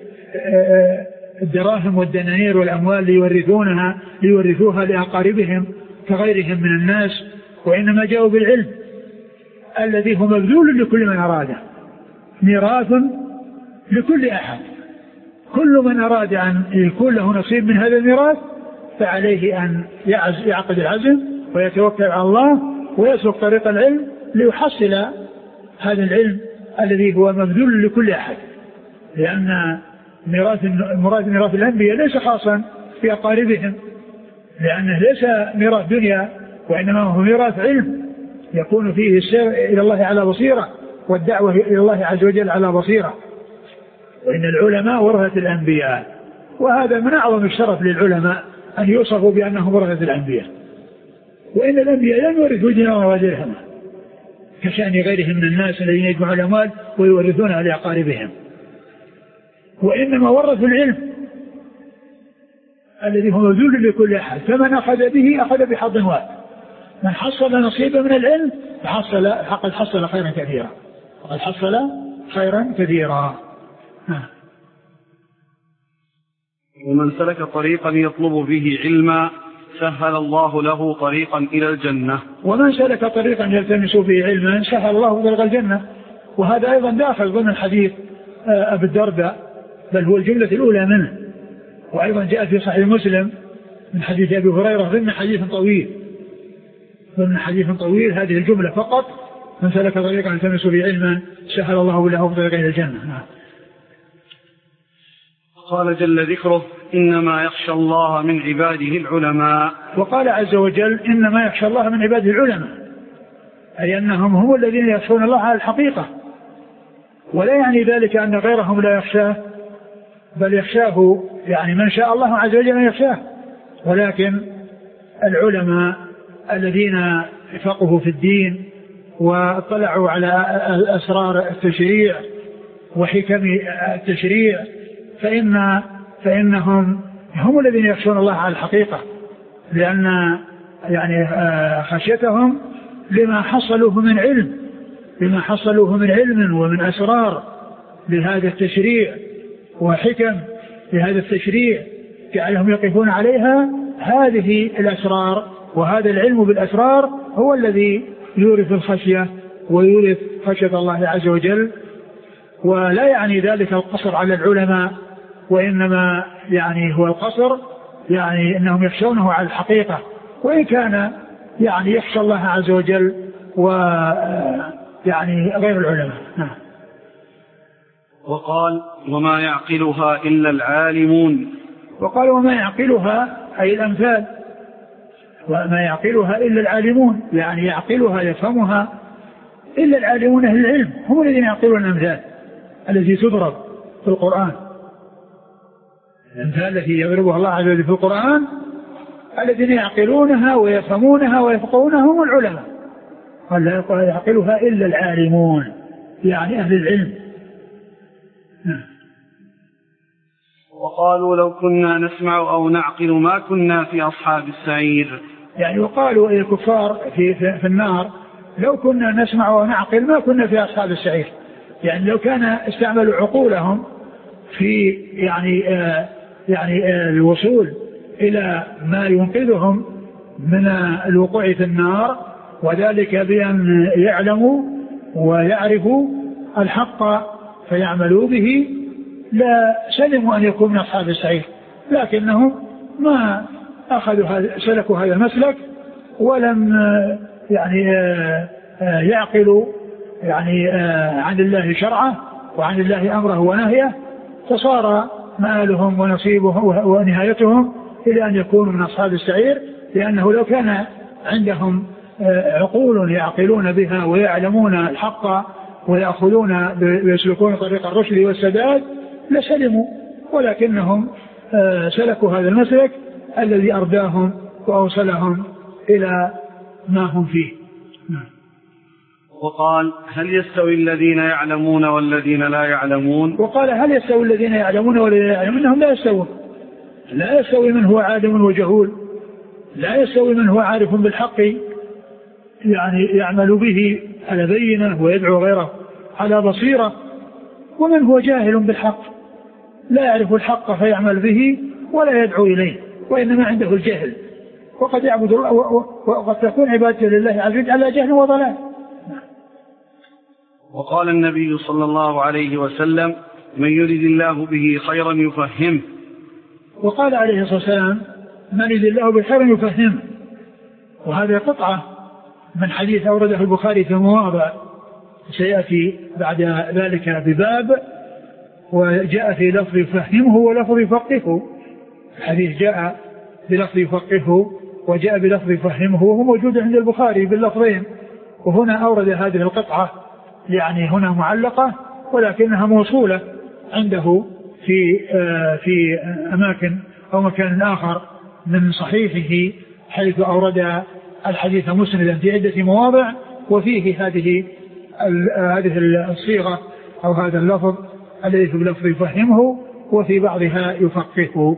الدراهم والدنانير والأموال ليورثونها ليورثوها لأقاربهم كغيرهم من الناس، وإنما جاءوا بالعلم الذي هو مبذول لكل من أراده، ميراث لكل أحد. كل من أراد أن يكون له نصيب من هذا الميراث فعليه أن يعقد العزم ويتوكل على الله ويسلك طريق العلم ليحصل هذا العلم الذي هو مبذول لكل أحد، لأن ميراث المراد ميراث الأنبياء ليس خاصا في أقاربهم، لأنه ليس ميراث دنيا وإنما هو ميراث علم يكون فيه السير إلى الله على بصيرة والدعوة إلى الله عز وجل على بصيرة. وإن العلماء ورثة الأنبياء، وهذا من أعظم الشرف للعلماء أن يوصفوا بأنهم ورثة الأنبياء. وإن الأنبياء لم يورثوا دينار ولا درهم كشأن غيرهم من الناس الذين يجمعون الأموال ويورثونها لأقاربهم، وإنما ورثوا العلم الذي هو مبذول لكل أحد، فمن أخذ به أخذ بحظ وافر، من حصل نصيبه من العلم فحصل فقد حصل خيرا كثيرا فقد حصل خيرا كثيرا. ومن سلك طريقا يطلب به علما سهل الله له طريقا إلى الجنة. ومن سلك طريقا يلتمس فيه علما سهل الله طريق الجنة، وهذا أيضا داخل ضمن الحديث أبي الدرداء، بل هو الجملة الأولى منه، وأيضا جاء في صحيح مسلم من حديث أبي هريرة ضمن حديث طويل ضمن حديث طويل هذه الجملة فقط، من سلك طريقا يلتمس فيه علما سهل الله له طريقا إلى الجنة. قال جل ذكره إنما يخشى الله من عباده العلماء. وقال عز وجل إنما يخشى الله من عباده العلماء، أي أنهم هم الذين يخشون الله على الحقيقة، ولا يعني ذلك أن غيرهم لا يخشاه، بل يخشاه يعني من شاء الله عز وجل أن يخشاه، ولكن العلماء الذين فقهوا في الدين واطلعوا على أسرار التشريع وحكم التشريع فإن فإنهم هم الذين يخشون الله على الحقيقة، لأن يعني خشيتهم لما حصلوه من علم لما حصلوه من علم ومن أسرار لهذا التشريع وحكم لهذا التشريع جعلهم يقفون عليها. هذه الأسرار وهذا العلم بالأسرار هو الذي يورث الخشية ويورث خشية الله عز وجل، ولا يعني ذلك القصر على العلماء، وإنما يعني هو القصر يعني أنهم يخشونه على الحقيقة، وإن كان يعني يخشى الله عز وجل ويعني غير العلماء. وقال وما يعقلها إلا العالمون. وقال وما يعقلها أي الأمثال، وما يعقلها إلا العالمون، يعني يعقلها يفهمها إلا العالمون أهل العلم، هم الذين يعقلون الأمثال التي تضرب في القرآن. الأمثال التي يضربها الله عز وجل في القرآن الذين يعقلونها ويفهمونها ويفقهونها هم العلماء. قال لا يعقلها إلا العالمون يعني أهل العلم. وقالوا لو كنا نسمع أو نعقل ما كنا في أصحاب السعير. يعني وقالوا الكفار في, في, في النار لو كنا نسمع ونعقل ما كنا في أصحاب السعير، يعني لو كان استعملوا عقولهم في يعني آه يعني آه الوصول إلى ما ينقذهم من الوقوع في النار، وذلك بأن يعلموا ويعرفوا الحق فيعملوا به، لا سلموا أن يكون من أصحاب السعير، لكنهم ما أخذوا هذا سلكوا هذا المسلك ولم يعني يعقلوا يعني عن الله شرعه وعن الله أمره ونهيه، فصار مآلهم ونصيبهم ونهايتهم إلى أن يكونوا من أصحاب السعير، لأنه لو كان عندهم عقول يعقلون بها ويعلمون الحق ويأخذون ويسلكون طريق الرشد والسداد لسلموا، ولكنهم سلكوا هذا المسلك الذي أرداهم وأوصلهم إلى ما هم فيه. وقال هل يستوي الذين يعلمون والذين لا يعلمون؟ وقال هل يستوي الذين يعلمون والذين لا يعلمون؟ إنهم لا يستوون. لا يستوي من هو عالم وجهول، لا يستوي من هو عارف بالحق يعني يعمل به على بينة ويدعو غيره على بصيرة، ومن هو جاهل بالحق لا يعرف الحق فيعمل به ولا يدعو إليه وإنما عنده الجهل، وقد يعبد الله وقد تكون عبادته لله عز وجل على جهل وضلال. وقال النبي صلى الله عليه وسلم من يريد الله به خيرا يفهمه. وقال عليه الصلاة والسلام من يريد الله به خيرا يفهمه، وهذه قطعة من حديث أورده البخاري في مواضع سيأتي بعد ذلك بباب، وجاء في لفظ يفهمه ولفظ يفقهه. الحديث جاء بلفظ يفقهه وجاء بلفظ يفهمه، وهو موجود عند البخاري باللفظين، وهنا أورد هذه القطعة يعني هنا معلقة ولكنها موصولة عنده في في أماكن أو مكان آخر من صحيحه، حيث أورد الحديث مسندا في عدة مواضع وفيه هذه هذه الصيغة أو هذا اللفظ الذي في بلفظ يفهمه وفي بعضها يفقهه.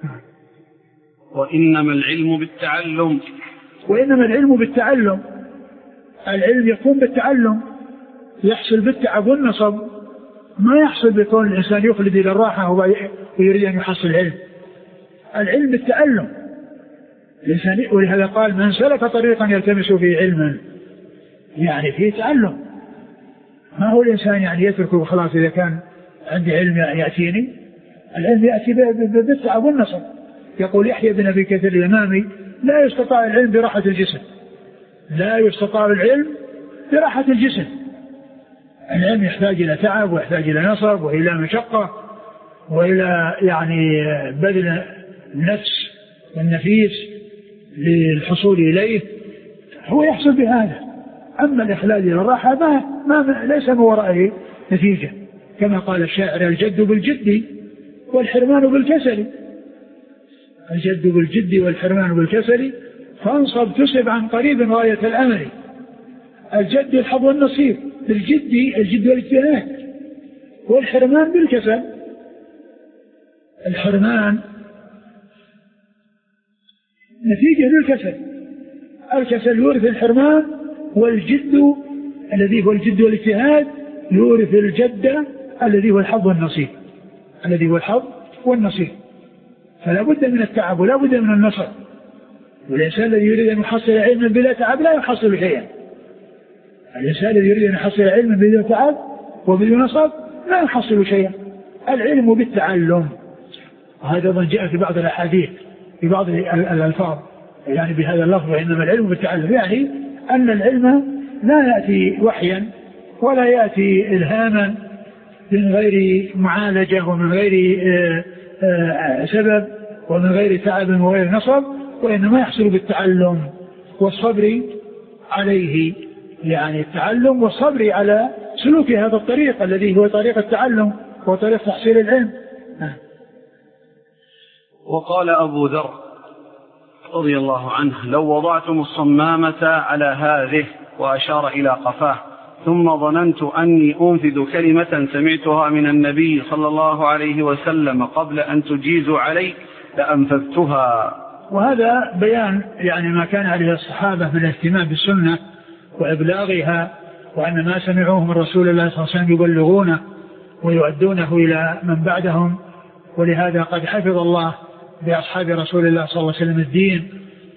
وإنما العلم بالتعلم. وإنما العلم بالتعلم، العلم يكون بالتعلم، يحصل بالتعب والنصب، ما يحصل بكون الإنسان يخلد إلى الراحة ويريد أن يحصل العلم. العلم بالتعلم الإنسان، ولهذا قال من سلك طريقا يلتمس فيه علما، يعني فيه تعلم. ما هو الإنسان يعني يتركه خلاص إذا كان عندي علم يأتيني، العلم يأتي بالتعب والنصب. يقول يحيى بن أبي كثير الإمامي لا يستطاع العلم براحة الجسم، لا يستطاع العلم براحة الجسم. العلم يحتاج إلى تعب ويحتاج إلى نصب وإلى مشقة وإلى يعني بذل النفس والنفيس للحصول إليه، هو يحصل بهذا. أما الإخلال إلى الراحة ما, ما ليس من ورائه نتيجة، كما قال الشاعر الجد بالجد والحرمان بالكسل، الجد بالجد والحرمان بالكسل فانصب تصب عن قريب غاية الأمل. الجد الحظ والنصيب بالجد، الجد والاجتهاد، والحرمان بالكسل. الحرمان نتيجة للكسل، الكسل يورث الحرمان، والجد الذي هو الجد والاجتهاد يورث الجد الذي هو الحظ والنصيب، الذي هو الحظ والنصيب. فلا بد من التعب ولا بد من النصر، والإنسان الذي يريد أن يحصل علما بلا تعب لا يحصل شيئا. الإنسان الذي يريد أن يحصل علما بلا تعب وبلا نصر لا يحصل شيئا. العلم بالتعلم، وهذا أيضا جاء في بعض الأحاديث في بعض الألفاظ يعني بهذا اللفظ إنما العلم بالتعلم، يعني أن العلم لا يأتي وحيا ولا يأتي إلهاما من غير معالجة ومن غير سبب ومن غير تعب وغير نصب، وإنما يحصل بالتعلم والصبر عليه، يعني التعلم والصبر على سلوك هذا الطريق الذي هو طريق التعلم وطريق تحصيل العلم. وقال أبو ذر رضي الله عنه لو وضعتم الصمامة على هذه، وأشار إلى قفاه، ثم ظننت أني أنفذ كلمة سمعتها من النبي صلى الله عليه وسلم قبل أن تجيزوا علي لأنفذتها. وهذا بيان يعني ما كان عليه الصحابة من الاهتمام بالسنة وإبلاغها، وأن ما سمعوه من رسول الله صلى الله عليه وسلم يبلغونه ويؤدونه إلى من بعدهم. ولهذا قد حفظ الله بأصحاب رسول الله صلى الله عليه وسلم الدين،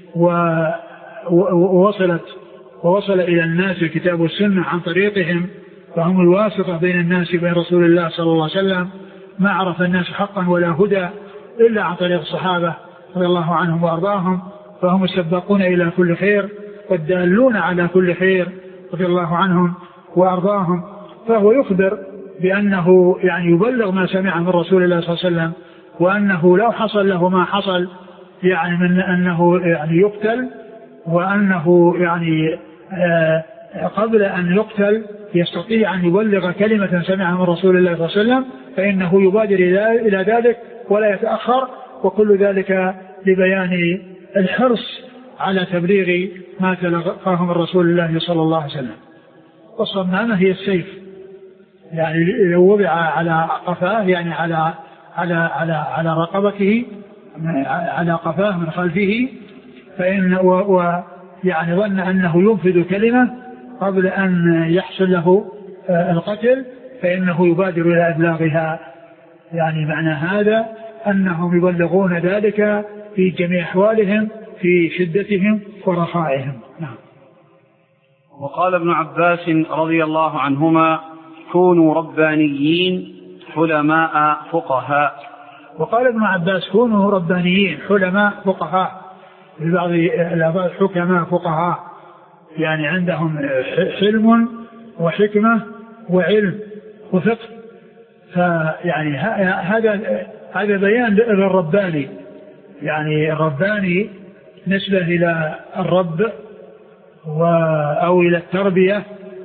ووصلت ووصل إلى الناس الكتاب والسنة عن طريقهم، فهم الواسطة بين الناس وبين رسول الله صلى الله عليه وسلم. ما عرف الناس حقا ولا هدى إلا عن طريق الصحابة رضي الله عنهم وأرضاهم، فهم السباقون إلى كل خير والدالون على كل خير رضي الله عنهم وأرضاهم. فهو يخبر بأنه يعني يبلغ ما سمع من رسول الله صلى الله عليه وسلم، وأنه لو حصل له ما حصل يعني من أنه يعني يقتل، وأنه يعني آه قبل أن يقتل يستطيع أن يبلغ كلمة سمعها من رسول الله صلى الله عليه وسلم، فإنه يبادر إلى ذلك ولا يتأخر، وكل ذلك لبيان الحرص على تبليغ ما تلقاه من رسول الله صلى الله عليه وسلم. والصمامة هي السيف، يعني لو وضع على قفاه يعني على على على على رقبته على قفاه من خلفه، فإن ويعني ظن أنه ينفذ كلمة قبل أن يحصل له القتل فإنه يبادر إلى إبلاغها. يعني معنى هذا أنهم يبلغون ذلك في جميع أحوالهم في شدتهم ورخائهم. نعم. وقال ابن عباس رضي الله عنهما: كونوا ربانيين حلماء فقهاء. وقال ابن عباس: كونوا ربانيين حلماء فقهاء، في بعض الألفاظ حكماء فقهاء، يعني عندهم حلم وحكمة وعلم وفقه. فيعني هذا هذا بيان للرباني، يعني الرباني نسبة إلى الرب أو إلى التربية،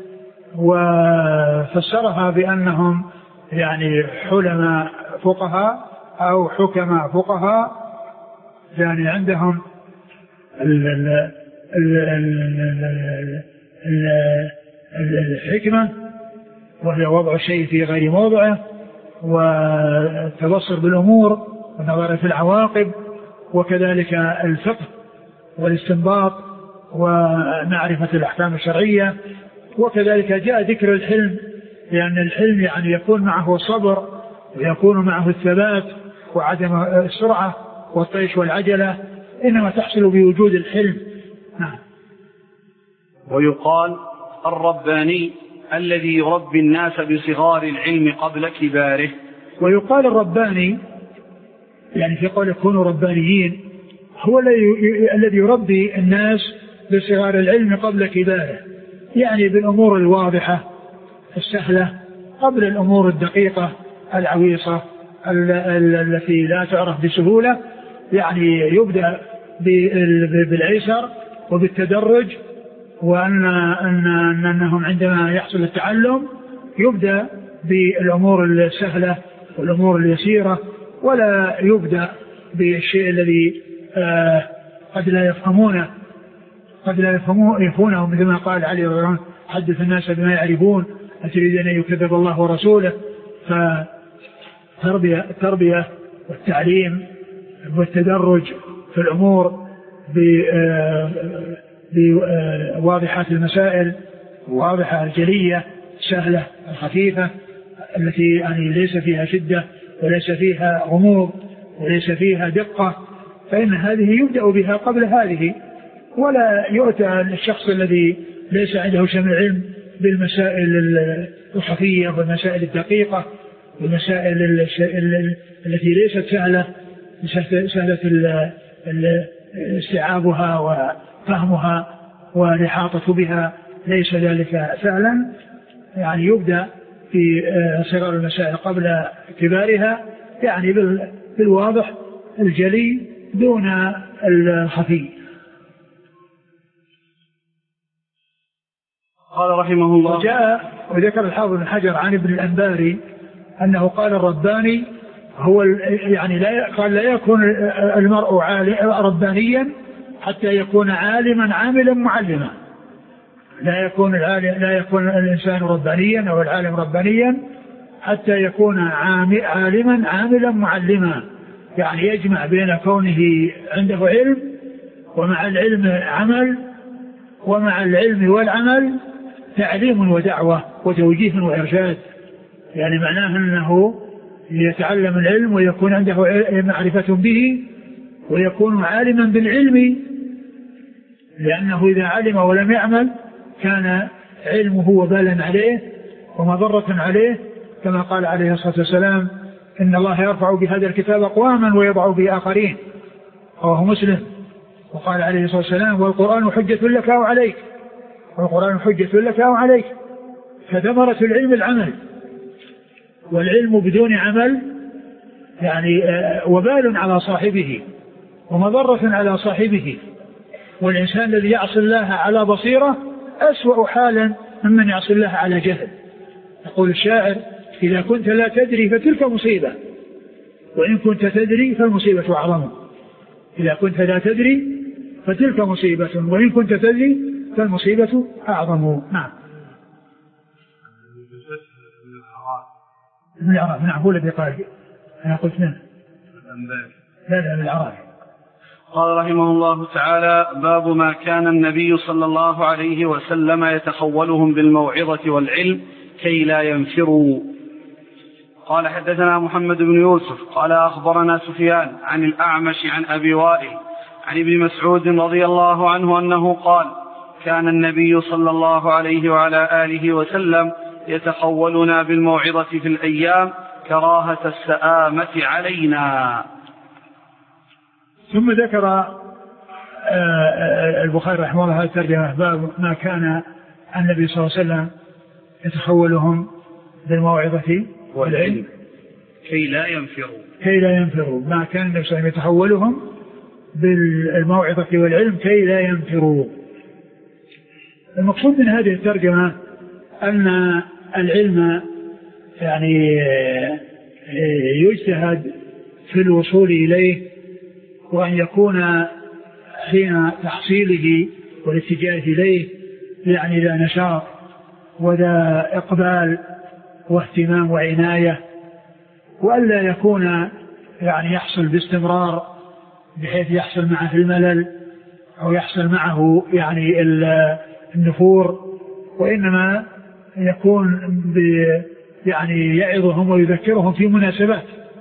وفسرها بأنهم يعني حلماء فقهاء أو حكماء فقهاء، يعني عندهم الحكمة وهي وضع الشيء في غير موضعه، والتبصر بالأمور والنظر في العواقب، وكذلك الفقه والاستنباط ومعرفة الأحكام الشرعية. وكذلك جاء ذكر الحلم، لأن الحلم يعني يكون معه الصبر ويكون معه الثبات وعدم السرعة والطيش والعجلة، إنما تحصل بوجود الحلم. نعم. ويقال الرباني الذي يربي الناس بصغار العلم قبل كباره. ويقال الرباني يعني في قول كونوا ربانيين هو الذي يربي الناس بصغار العلم قبل كباره، يعني بالأمور الواضحة السهلة قبل الأمور الدقيقة العويصة التي لا تعرف بسهولة. يعني يبدأ بالعسر وبالتدرج، وأن أن أنهم عندما يحصل التعلم يبدأ بالأمور السهلة والأمور اليسيرة، ولا يبدأ بالشيء الذي آه قد لا يفهمونه قد لا يفهمونه مثل ما قال علي رضي الله عنه: حدث الناس بما يعرفون أتريد أن يكذب الله ورسوله. فتربية التربية والتعليم والتدرج في الأمور بواضحات المسائل، واضحة الجلية سهلة الخفيفة التي يعني ليس فيها شدة وليس فيها غموض وليس فيها دقة، فإن هذه يبدأ بها قبل هذه، ولا يؤتى للشخص الذي ليس عنده شمع علم بالمسائل الخفية والمسائل الدقيقة والمسائل التي ليست سهلة سهلة استيعابها وفهمها والإحاطة بها، ليس ذلك سهلا. يعني يبدأ في صغار المسائل قبل كبارها، يعني بالواضح الجلي دون الخفي. قال رحمه الله: وجاء وذكر الحافظ بن حجر عن ابن الأنباري أنه قال الرباني هو يعني لا قال لا يكون المرء ربانيا حتى يكون عالما عاملا معلما. لا يكون العالم لا يكون الإنسان ربانيا أو العالم ربانيا حتى يكون عالما عاملا معلما، يعني يجمع بين كونه عنده علم ومع العلم عمل، ومع العلم والعمل تعليم ودعوة وتوجيه وإرشاد. يعني معناه أنه يتعلم العلم ويكون عنده معرفة به ويكون عالما بالعلم، لأنه إذا علم ولم يعمل كان علمه وبالا عليه ومضرة عليه، كما قال عليه الصلاة والسلام: إن الله يرفع بهذا الكتاب أقواما ويضع به آخرين، رواه مسلم. وقال عليه الصلاة والسلام والقرآن حجة لك أو عليك، والقرآن حجة لك أو عليك. فثمرة العلم العمل، والعلم بدون عمل يعني وبال على صاحبه ومضرة على صاحبه. والإنسان الذي يعصي الله على بصيرة أسوأ حالا ممن يعصي الله على جهل. يقول الشاعر إذا كنت لا تدري فتلك مصيبة، وإن كنت تدري فالمصيبة أعظم. إذا كنت لا تدري فتلك مصيبة، وإن كنت تدري فالمصيبة أعظم. نعم. من العراف. نعم هو الذي قال. أنا قلت منه. لا لا من العراف. قال رحمه الله تعالى: باب ما كان النبي صلى الله عليه وسلم يتخولهم بالموعظة والعلم كي لا ينفروا. قال: حدثنا محمد بن يوسف قال أخبرنا سفيان عن الأعمش عن أبي وائل عن ابن مسعود رضي الله عنه أنه قال: كان النبي صلى الله عليه وعلى آله وسلم يتخولنا بالموعظة في الأيام كراهة السآمة علينا. ثم ذكر البخاري رحمه الله هذه الترجمة: باب ما كان النبي صلى الله عليه وسلم يتخولهم بالموعظة والعلم كي لا ينفروا كي لا ينفروا ما كان النبي صلى الله عليه وسلم يتخولهم بالموعظة والعلم كي لا ينفروا. المقصود من هذه الترجمة أن العلم يعني يجتهد في الوصول إليه، وأن يكون حين تحصيله والاتجاه إليه يعني ذا نشاط وذا إقبال واهتمام وعناية، وألا يكون يعني يحصل باستمرار بحيث يحصل معه الملل أو يحصل معه يعني النفور، وإنما يكون يعني يعظهم ويذكرهم في مناسبات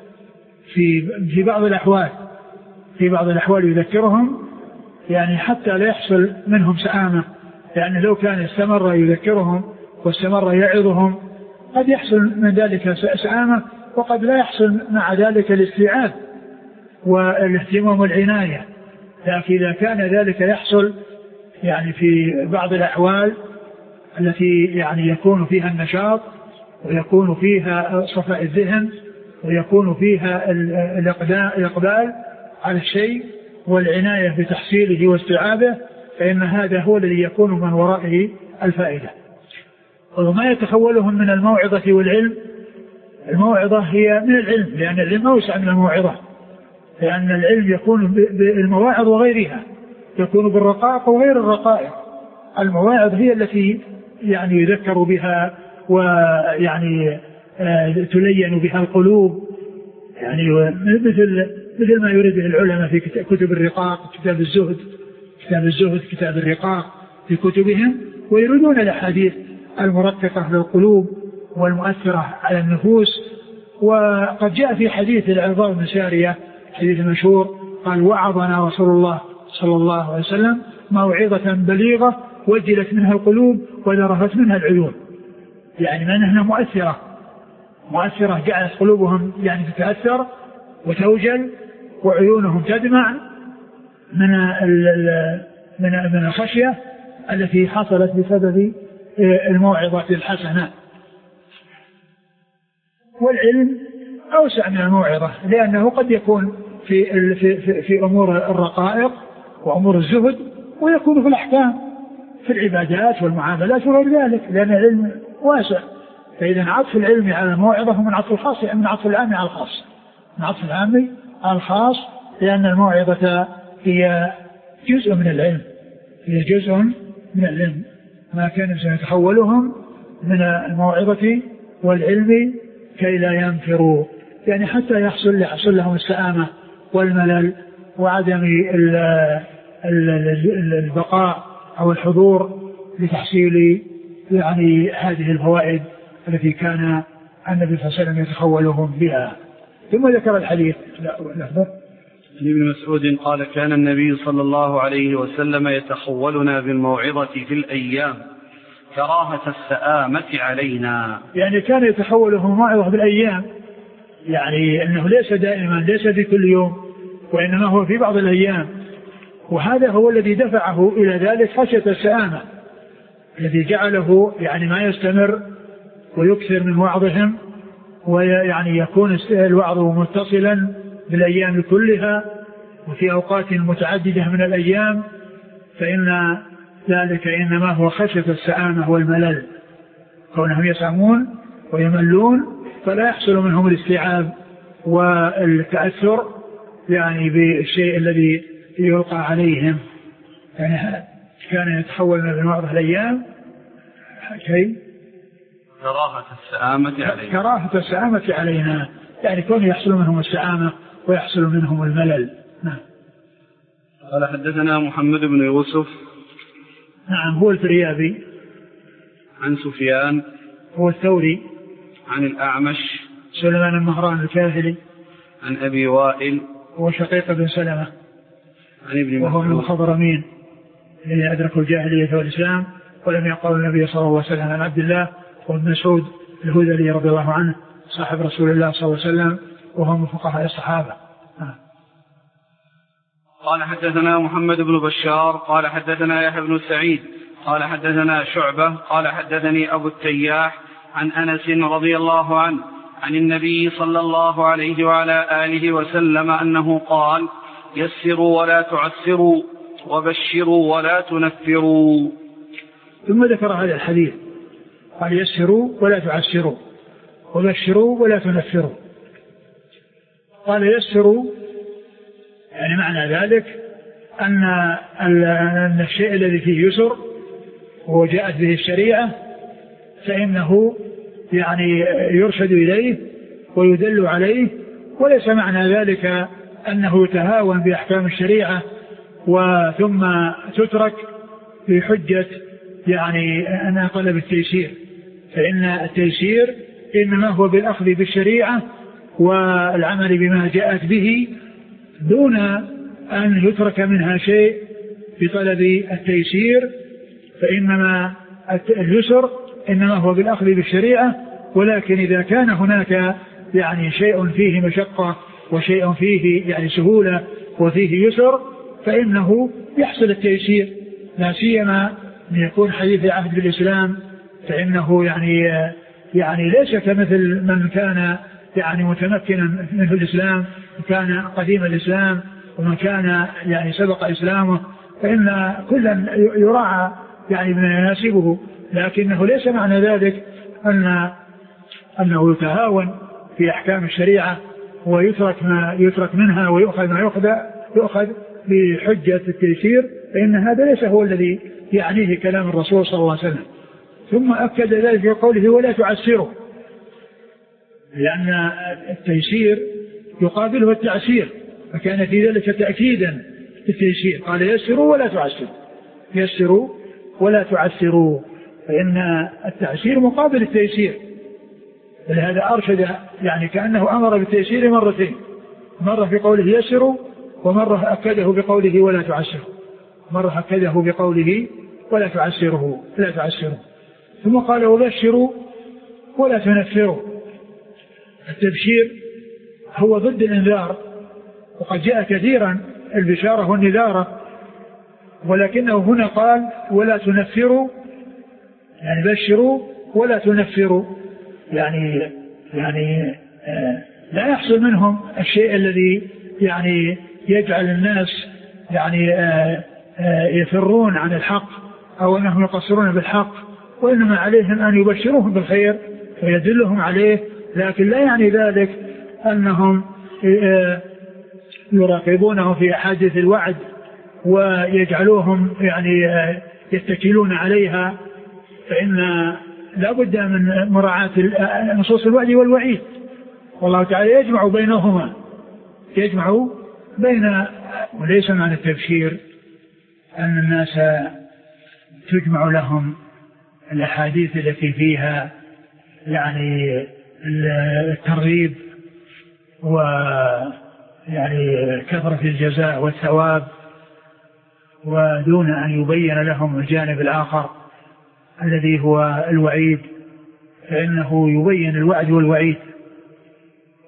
في في بعض الأحوال في بعض الأحوال يذكرهم يعني حتى لا يحصل منهم سآمة، يعني لو كان استمر يذكرهم واستمر يعظهم قد يحصل من ذلك سآمة، وقد لا يحصل مع ذلك الاستيعاب والاهتمام والعناية. لكن إذا كان ذلك يحصل يعني في بعض الأحوال التي يعني يكون فيها النشاط ويكون فيها صفاء الذهن ويكون فيها الإقبال على الشيء والعناية بتحصيله واستيعابه، فإن هذا هو الذي يكون من ورائه الفائدة. وما يتخولهم من الموعظة والعلم، الموعظة هي من العلم، لأن العلم أوسع من الموعظة، لأن العلم يكون بالمواعظ وغيرها، يكون بالرقائق وغير الرقائق. المواعظ هي التي يعني يذكر بها ويعني تلين بها القلوب، يعني مثل مثل ما يريد العلماء في كتب الرقاق، كتاب الزهد كتاب الزهد كتاب الرقاق في كتبهم، ويريدون الأحاديث المرققة للقلوب والمؤثرة على النفوس. وقد جاء في حديث العرباض بن سارية حديث مشهور قال: وعظنا رسول الله صلى الله عليه وسلم موعظة بليغة وجلت منها القلوب وذرفت منها العيون، يعني من هنا مؤثرة مؤثرة جعلت قلوبهم يعني تتأثر وتوجل وعيونهم تدمع من من من الخشية التي حصلت بسبب الموعظة الحسنة. والعلم أوسع من الموعظة، لأنه قد يكون في في في أمور الرقائق وأمور الزهد، ويكون في الأحكام في العبادات والمعاملات وغير ذلك، لأن العلم واسع. فإذا عطف العلم على الموعظة من عطف الخاص من عطف العام على الخاص من عطف العام على الخاص، لأن الموعظة هي جزء من العلم هي جزء من العلم. ما كان سيتحولهم من الموعظة والعلم كي لا ينفروا، يعني حتى يحصل يحصل لهم السآمة والملل وعدم البقاء أو الحضور لتحصيل يعني هذه الفوائد التي كان النبي صلى الله عليه وسلم يتخولهم بها. ثم ذكر الحديث لحظة ابن مسعود قال: كان النبي صلى الله عليه وسلم يتخولنا بالموعظة في الأيام كراهة السآمة علينا، يعني كان يتخولهم الموعظة بالأيام، يعني أنه ليس دائما، ليس في كل يوم، وإنما هو في بعض الأيام. وهذا هو الذي دفعه إلى ذلك خشية السآمة، الذي جعله يعني ما يستمر ويكثر من وعظهم، ويعني يكون الوعظ متصلا بالأيام كلها وفي أوقات متعددة من الأيام، فإن ذلك إنما هو خشية السآمة والملل، كونهم يسامون ويملون فلا يحصل منهم الاستيعاب والتأثر يعني بالشيء الذي يلقى عليهم. يعني كان يتحول من بعض الأيام شيء كراهة السآمة علينا كراهة السآمة علينا، يعني كون يحصل منهم السآمة ويحصل منهم الملل. نعم. قال حدثنا محمد بن يوسف. نعم هو الفريابي. عن سفيان هو الثوري. عن الأعمش سليمان المهران الكاهلي. عن أبي وائل هو شقيق بن سلمة عن ابن وهو من مسعود الخضرمين الذين أدركوا الجاهلية والإسلام ولم يقروا النبي صلى الله عليه وسلم. عن عبد الله وابن مسعود الهذلي رضي الله عنه صاحب رسول الله صلى الله عليه وسلم وهو من فقهاء الصحابة. آه. قال حدثنا محمد بن بشار قال حدثنا يحيى بن سعيد قال حدثنا شعبة قال حدثني أبو التياح عن أنس رضي الله عنه عن النبي صلى الله عليه وعلى آله وسلم أنه قال: يسروا ولا تعسروا وبشروا ولا تنفروا. ثم ذكر هذا الحديث قال: يسروا ولا تعسروا وبشروا ولا تنفروا. قال: يسروا يعني معنى ذلك أن أن الشيء الذي فيه يسر وجاءت به الشريعة فإنه يعني يرشد إليه ويدل عليه، وليس معنى ذلك أنه يتهاون بأحكام الشريعة وثم تترك بحجة يعني أن طلب التيسير، فإن التيسير إنما هو بالأخذ بالشريعة والعمل بما جاءت به دون أن يترك منها شيء بطلب التيسير، فإنما اليسر إنما هو بالأخذ بالشريعة. ولكن إذا كان هناك يعني شيء فيه مشقة وشيء فيه يعني سهولة وفيه يسر فإنه يحصل التيسير، لا سيما أن يكون حديث عهد بالإسلام، فإنه يعني يعني ليس كمثل من كان يعني متمكنا منه الإسلام وكان قديم الإسلام ومن كان يعني سبق إسلامه، فإن كلا يراعى يعني ما يناسبه، لكنه ليس معنى ذلك أن أنه يتهاون في أحكام الشريعة ويترك ما يترك منها ويؤخذ ما يؤخذ يؤخذ بحجة التيسير، فإن هذا ليس هو الذي يعنيه كلام الرسول صلى الله عليه وسلم. ثم أكد ذلك في قوله: ولا تعسره، لأن التيسير يقابله التعسير، فكان في ذلك تأكيدا التيسير. قال: يسروا ولا تعسروا، يسروا ولا تعسروا، فإن التعسير مقابل التيسير. ولهذا أرشد يعني كأنه أمر بالتيسير مرتين، مرة في قوله يسروا ومرة أكده بقوله ولا تعسروا، مرة أكده بقوله ولا تعسره لا تعسروا. ثم قال: وبشروا ولا تنفروا. التبشير هو ضد الإنذار، وقد جاء كثيرا البشارة والنذارة، ولكنه هنا قال: ولا تنفروا، يعني بشروا ولا تنفروا، يعني يعني آه لا يحصل منهم الشيء الذي يعني يجعل الناس يعني آه آه يفرون عن الحق أو أنهم يقصرون بالحق، وإنما عليهم أن يبشروهم بالخير ويدلهم عليه، لكن لا يعني ذلك أنهم آه يراقبونهم في أحاديث الوعد ويجعلوهم يعني آه يتكلون عليها، فإن لا بد من مراعاة نصوص الوعد والوعيد، والله تعالى يجمع بينهما، يجمع بين. وليس معنى التبشير أن الناس تجمع لهم الأحاديث التي فيها يعني الترغيب ويعني كثرة الجزاء والثواب، ودون أن يبين لهم الجانب الآخر الذي هو الوعيد، فإنه يبين الوعد والوعيد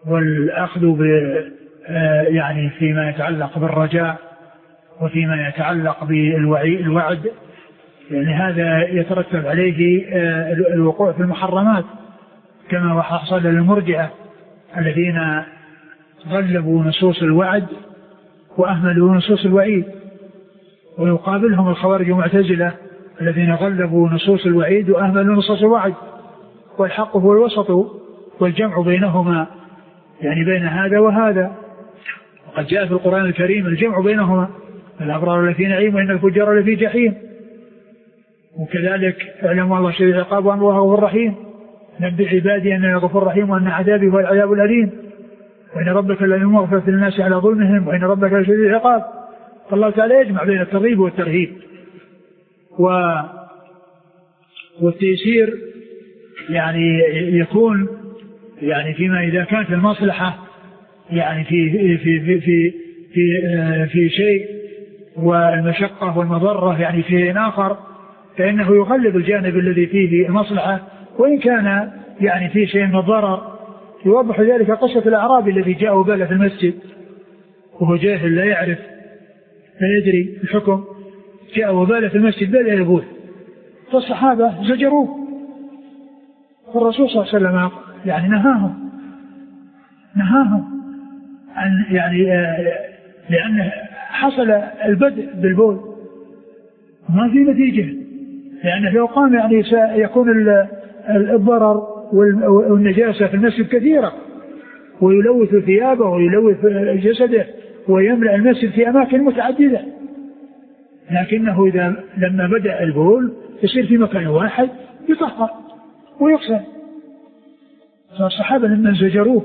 والأخذ ب يعني فيما يتعلق بالرجاء وفيما يتعلق بالوعد، يعني هذا يترتب عليه الوقوع في المحرمات، كما حصل للمرجئة الذين غلبوا نصوص الوعد وأهملوا نصوص الوعيد، ويقابلهم الخوارج والمعتزلة الذين غلبوا نصوص الوعيد وأهملوا نصوص الوعد، والحق هو الوسط والجمع بينهما، يعني بين هذا وهذا. وقد جاء في القرآن الكريم الجمع بينهما، الأبرار لفي نعيم وإن الفجار لفي جحيم. وكذلك اعلموا الله شديد العقاب وأن الله غفور رحيم، نبئ عبادي أن الغفور الرحيم وأن عذابي هو العذاب الأليم، وإن ربك لمغفرة للناس على ظلمهم وإن ربك لشديد العقاب. فالله تعالى يجمع بين الترغيب والترهيب و... والتيسير، يعني يكون يعني فيما إذا كانت المصلحة يعني في في في في في, في شيء، والمشقة والمضرة يعني في شيء آخر، فإنه يغلب الجانب الذي فيه المصلحة وإن كان يعني في شيء من الضرر. يوضح ذلك قصة الأعرابي الذي جاء وبال في المسجد وهو جاهل لا يعرف لا يدري الحكم، جاء وبال في المسجد بل يبول، فالصحابة زجروه، فالرسول صلى الله عليه وسلم يعني نهاهم نهاهم عن يعني آه لأن حصل البدء بالبول ما في نتيجة، لأنه لو قام يعني سيكون الضرر والنجاسة في المسجد كثيرة، ويلوث ثيابه ويلوث جسده ويملأ المسجد في أماكن متعددة. لكنه إذا لما بدأ البول يصير في مكان واحد يطهر ويغسل. فالصحابة لما زجروه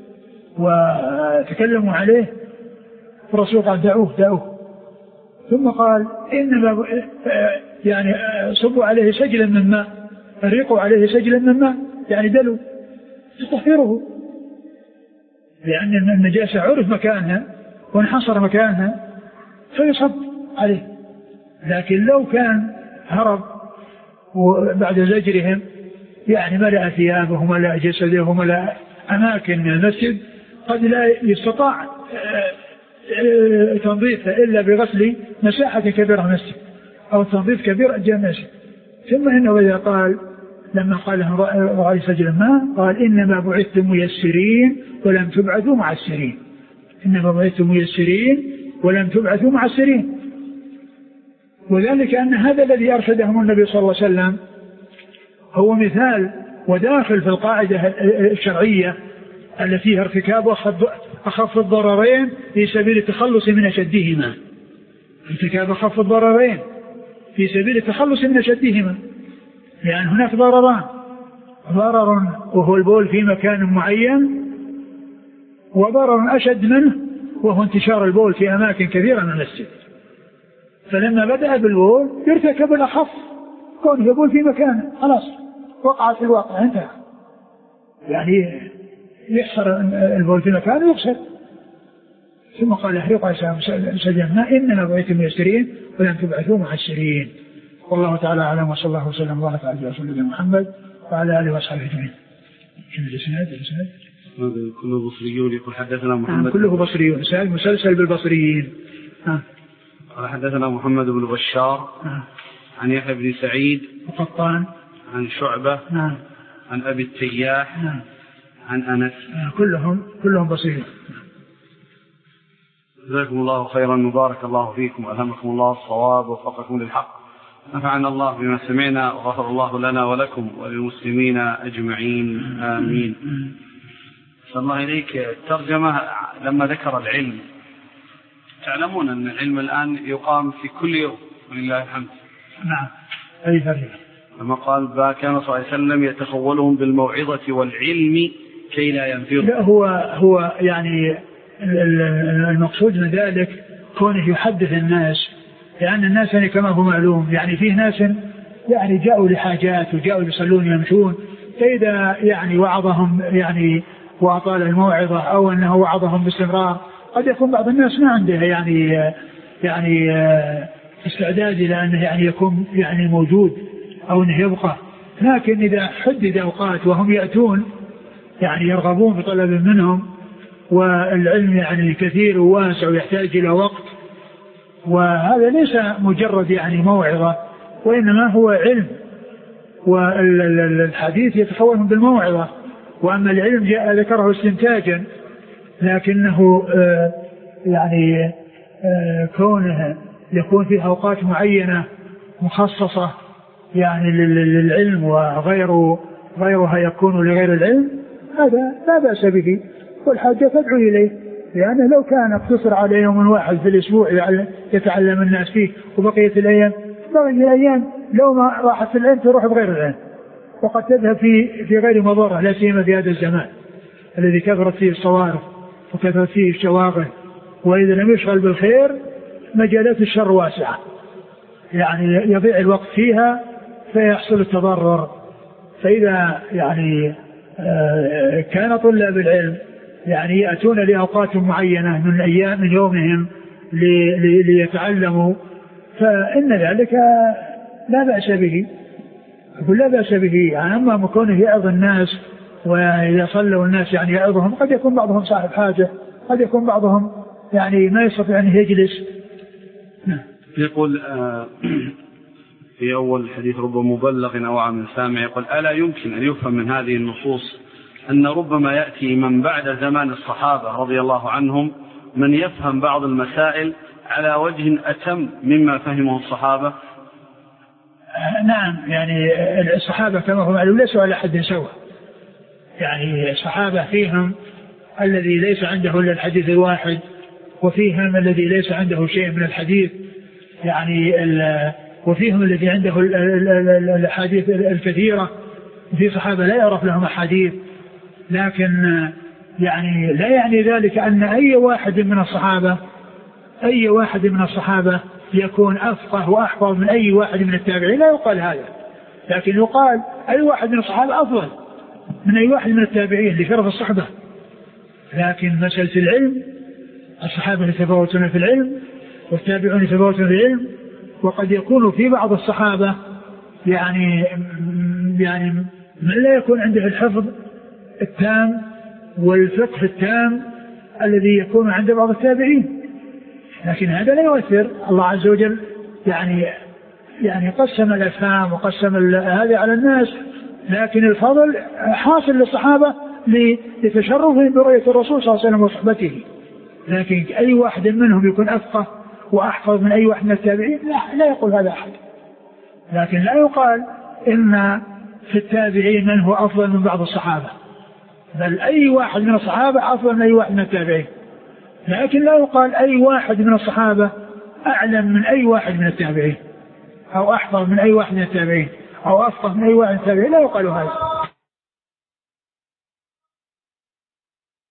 وتكلموا عليه الرسول قال دعوه دعوه، ثم قال إنما يعني صبوا عليه سجلا من ماء، فريقوا عليه سجلا من ماء يعني دلوا تطهره، لأن النجاسة عرف مكانها وانحصر مكانها فيصب عليه. لكن لو كان هرب وبعد زجرهم يعني ملأ ثيابه وملأ جسده وملأ أماكن من المسجد قد لا يستطاع تنظيفه إلا بغسل مساحة كبيرة من المسجد أو تنظيف كبير أجزاء المسجد. ثم إنه إذا قال لما قال لهم رأي سجل الماء قال إنما بعثتم ميسرين ولم تبعثوا معسرين، إنما بعثتم ميسرين ولم تبعثوا معسرين. وذلك أن هذا الذي أرشدهم النبي صلى الله عليه وسلم هو مثال وداخل في القاعدة الشرعية التي فيها ارتكاب أخف الضررين في سبيل التخلص من أشدهما، ارتكاب أخف الضررين في سبيل التخلص من أشدهما، لأن هناك ضرران، ضرر وهو البول في مكان معين، وضرر أشد منه وهو انتشار البول في أماكن كثيرة من المسجد. فلما بدأ بالبول يرتكب الأخف، كونه يبول في مكانه خلاص وقع في الواقع انتهى، يعني يحصر البول في مكانه يغسل. ثم قال احرقوا سجننا إننا بعثتم ميسرين ولم تبعثوا معسرين. والله تعالى أعلم، وصلى الله وسلم وبارك على رسول محمد وعلى آله وصحبه أجمعين. الإسناد الإسناد كله بصريون. يقول حدثنا محمد كله بصريون، مسلسل بالبصريين. قال حدثنا محمد بن بشار عن يحيى بن سعيد وقطان عن شعبة عن أبي التياح عن أنس، كلهم كلهم بصريون. جزاكم الله خيرا، مبارك الله فيكم وألهمكم الله الصواب ووفقكم للحق، نفعنا الله بما سمعنا وغفر الله لنا ولكم وللمسلمين أجمعين آمين. صلى الله إليك. الترجمة لما ذكر العلم، تعلمون أن العلم الآن يقام في كل يوم ولله الحمد. نعم. أي ترجمة؟ لما قال كان صلى الله عليه وسلم يتخولهم بالموعظة والعلم كي لا ينفروا. لا هو هو يعني المقصود من ذلك كونه يحدث الناس، لأن الناس يعني كما هو معلوم يعني فيه ناس يعني جاءوا لحاجات وجاءوا يصلون يمشون، فإذا يعني وعظهم يعني وأطال الموعظة أو أنه وعظهم باستمرار قد يكون بعض الناس ما عنده يعني يعني استعداد إلى أنه يعني يكون يعني موجود أو أنه يبقى. لكن إذا حدد أوقات وهم يأتون يعني يرغبون في طلب منهم، والعلم يعني كثير وواسع ويحتاج إلى وقت، وهذا ليس مجرد يعني موعظة وإنما هو علم، والحديث يتكون بالموعظة، وأما العلم جاء ذكره استنتاجا، لكنه آه يعني آه كونه يكون في أوقات معينة مخصصة يعني للعلم وغيره غيرها يكون لغير العلم، هذا لا بأس به، والحاجة تدعو إليه، لأنه لو كان اقتصر على يوم واحد في الأسبوع يتعلم الناس فيه وبقية الأيام، بقية الأيام لو ما راحت في العلم تروح بغير العلم، وقد تذهب في في غير مضرة، لا سيما في هذا الزمان الذي كثرت فيه الصوارف وكثرت فيه الشواغل، وإذا لم يشغل بالخير مجالات الشر واسعة، يعني يضيع الوقت فيها فيحصل التضرر. فإذا يعني كان طلاب العلم يعني يأتون لأوقات معينة من أيام من يومهم ليتعلموا، فإن ذلك لا بأس به، لا بأس به. يعني أما مكونه يعظ الناس ويصلوا الناس يعني يعظهم، قد يكون بعضهم صاحب حاجة، قد يكون بعضهم يعني ما يستطيع أن يجلس. يقول في أول الحديث رب مبلغ أو عام سامع، يقول ألا يمكن أن يفهم من هذه النصوص أن ربما يأتي من بعد زمان الصحابة رضي الله عنهم من يفهم بعض المسائل على وجه أتم مما فهمه الصحابة؟ نعم، يعني الصحابة كما هم معلوم ليسوا على حد سواء، يعني الصحابة فيهم الذي ليس عنده إلا الحديث الواحد، وفيهم الذي ليس عنده شيء من الحديث، يعني وفيهم الذي عنده الأحاديث الكثيرة، وفي صحابة لا يعرف لهم أحاديث. لكن يعني لا يعني ذلك أن أي واحد من الصحابة أي واحد من الصحابة يكون أفقه وأحفظ من أي واحد من التابعين، لا يقال هذا، لكن يقال أي واحد من الصحابة أفضل من أي واحد من التابعين لشرف الصحبة. لكن مسألة العلم الصحابة يتفاوتون في العلم والتابعون يتفاوتون في العلم، وقد يكون في بعض الصحابة يعني يعني لا يكون عنده الحفظ التام والفقه التام الذي يكون عند بعض التابعين، لكن هذا لا يؤثر. الله عز وجل يعني يعني قسم الأفهام وقسم هذا على الناس، لكن الفضل حاصل للصحابة لتشرفهم برؤية الرسول صلى الله عليه وسلم وصحبته. لكن أي واحد منهم يكون أفقه وأحفظ من أي واحد من التابعين، لا, لا يقول هذا أحد. لكن لا يقال إن في التابعين من هو أفضل من بعض الصحابة، بل أي واحد من الصحابة أفضل من أي واحد من التابعين. لكن لا يقال أي واحد من الصحابة أعلم من أي واحد من التابعين، أو أحفظ من أي واحد من التابعين، أو أفقه من أي واحد من التابعين، لا يقال هذا.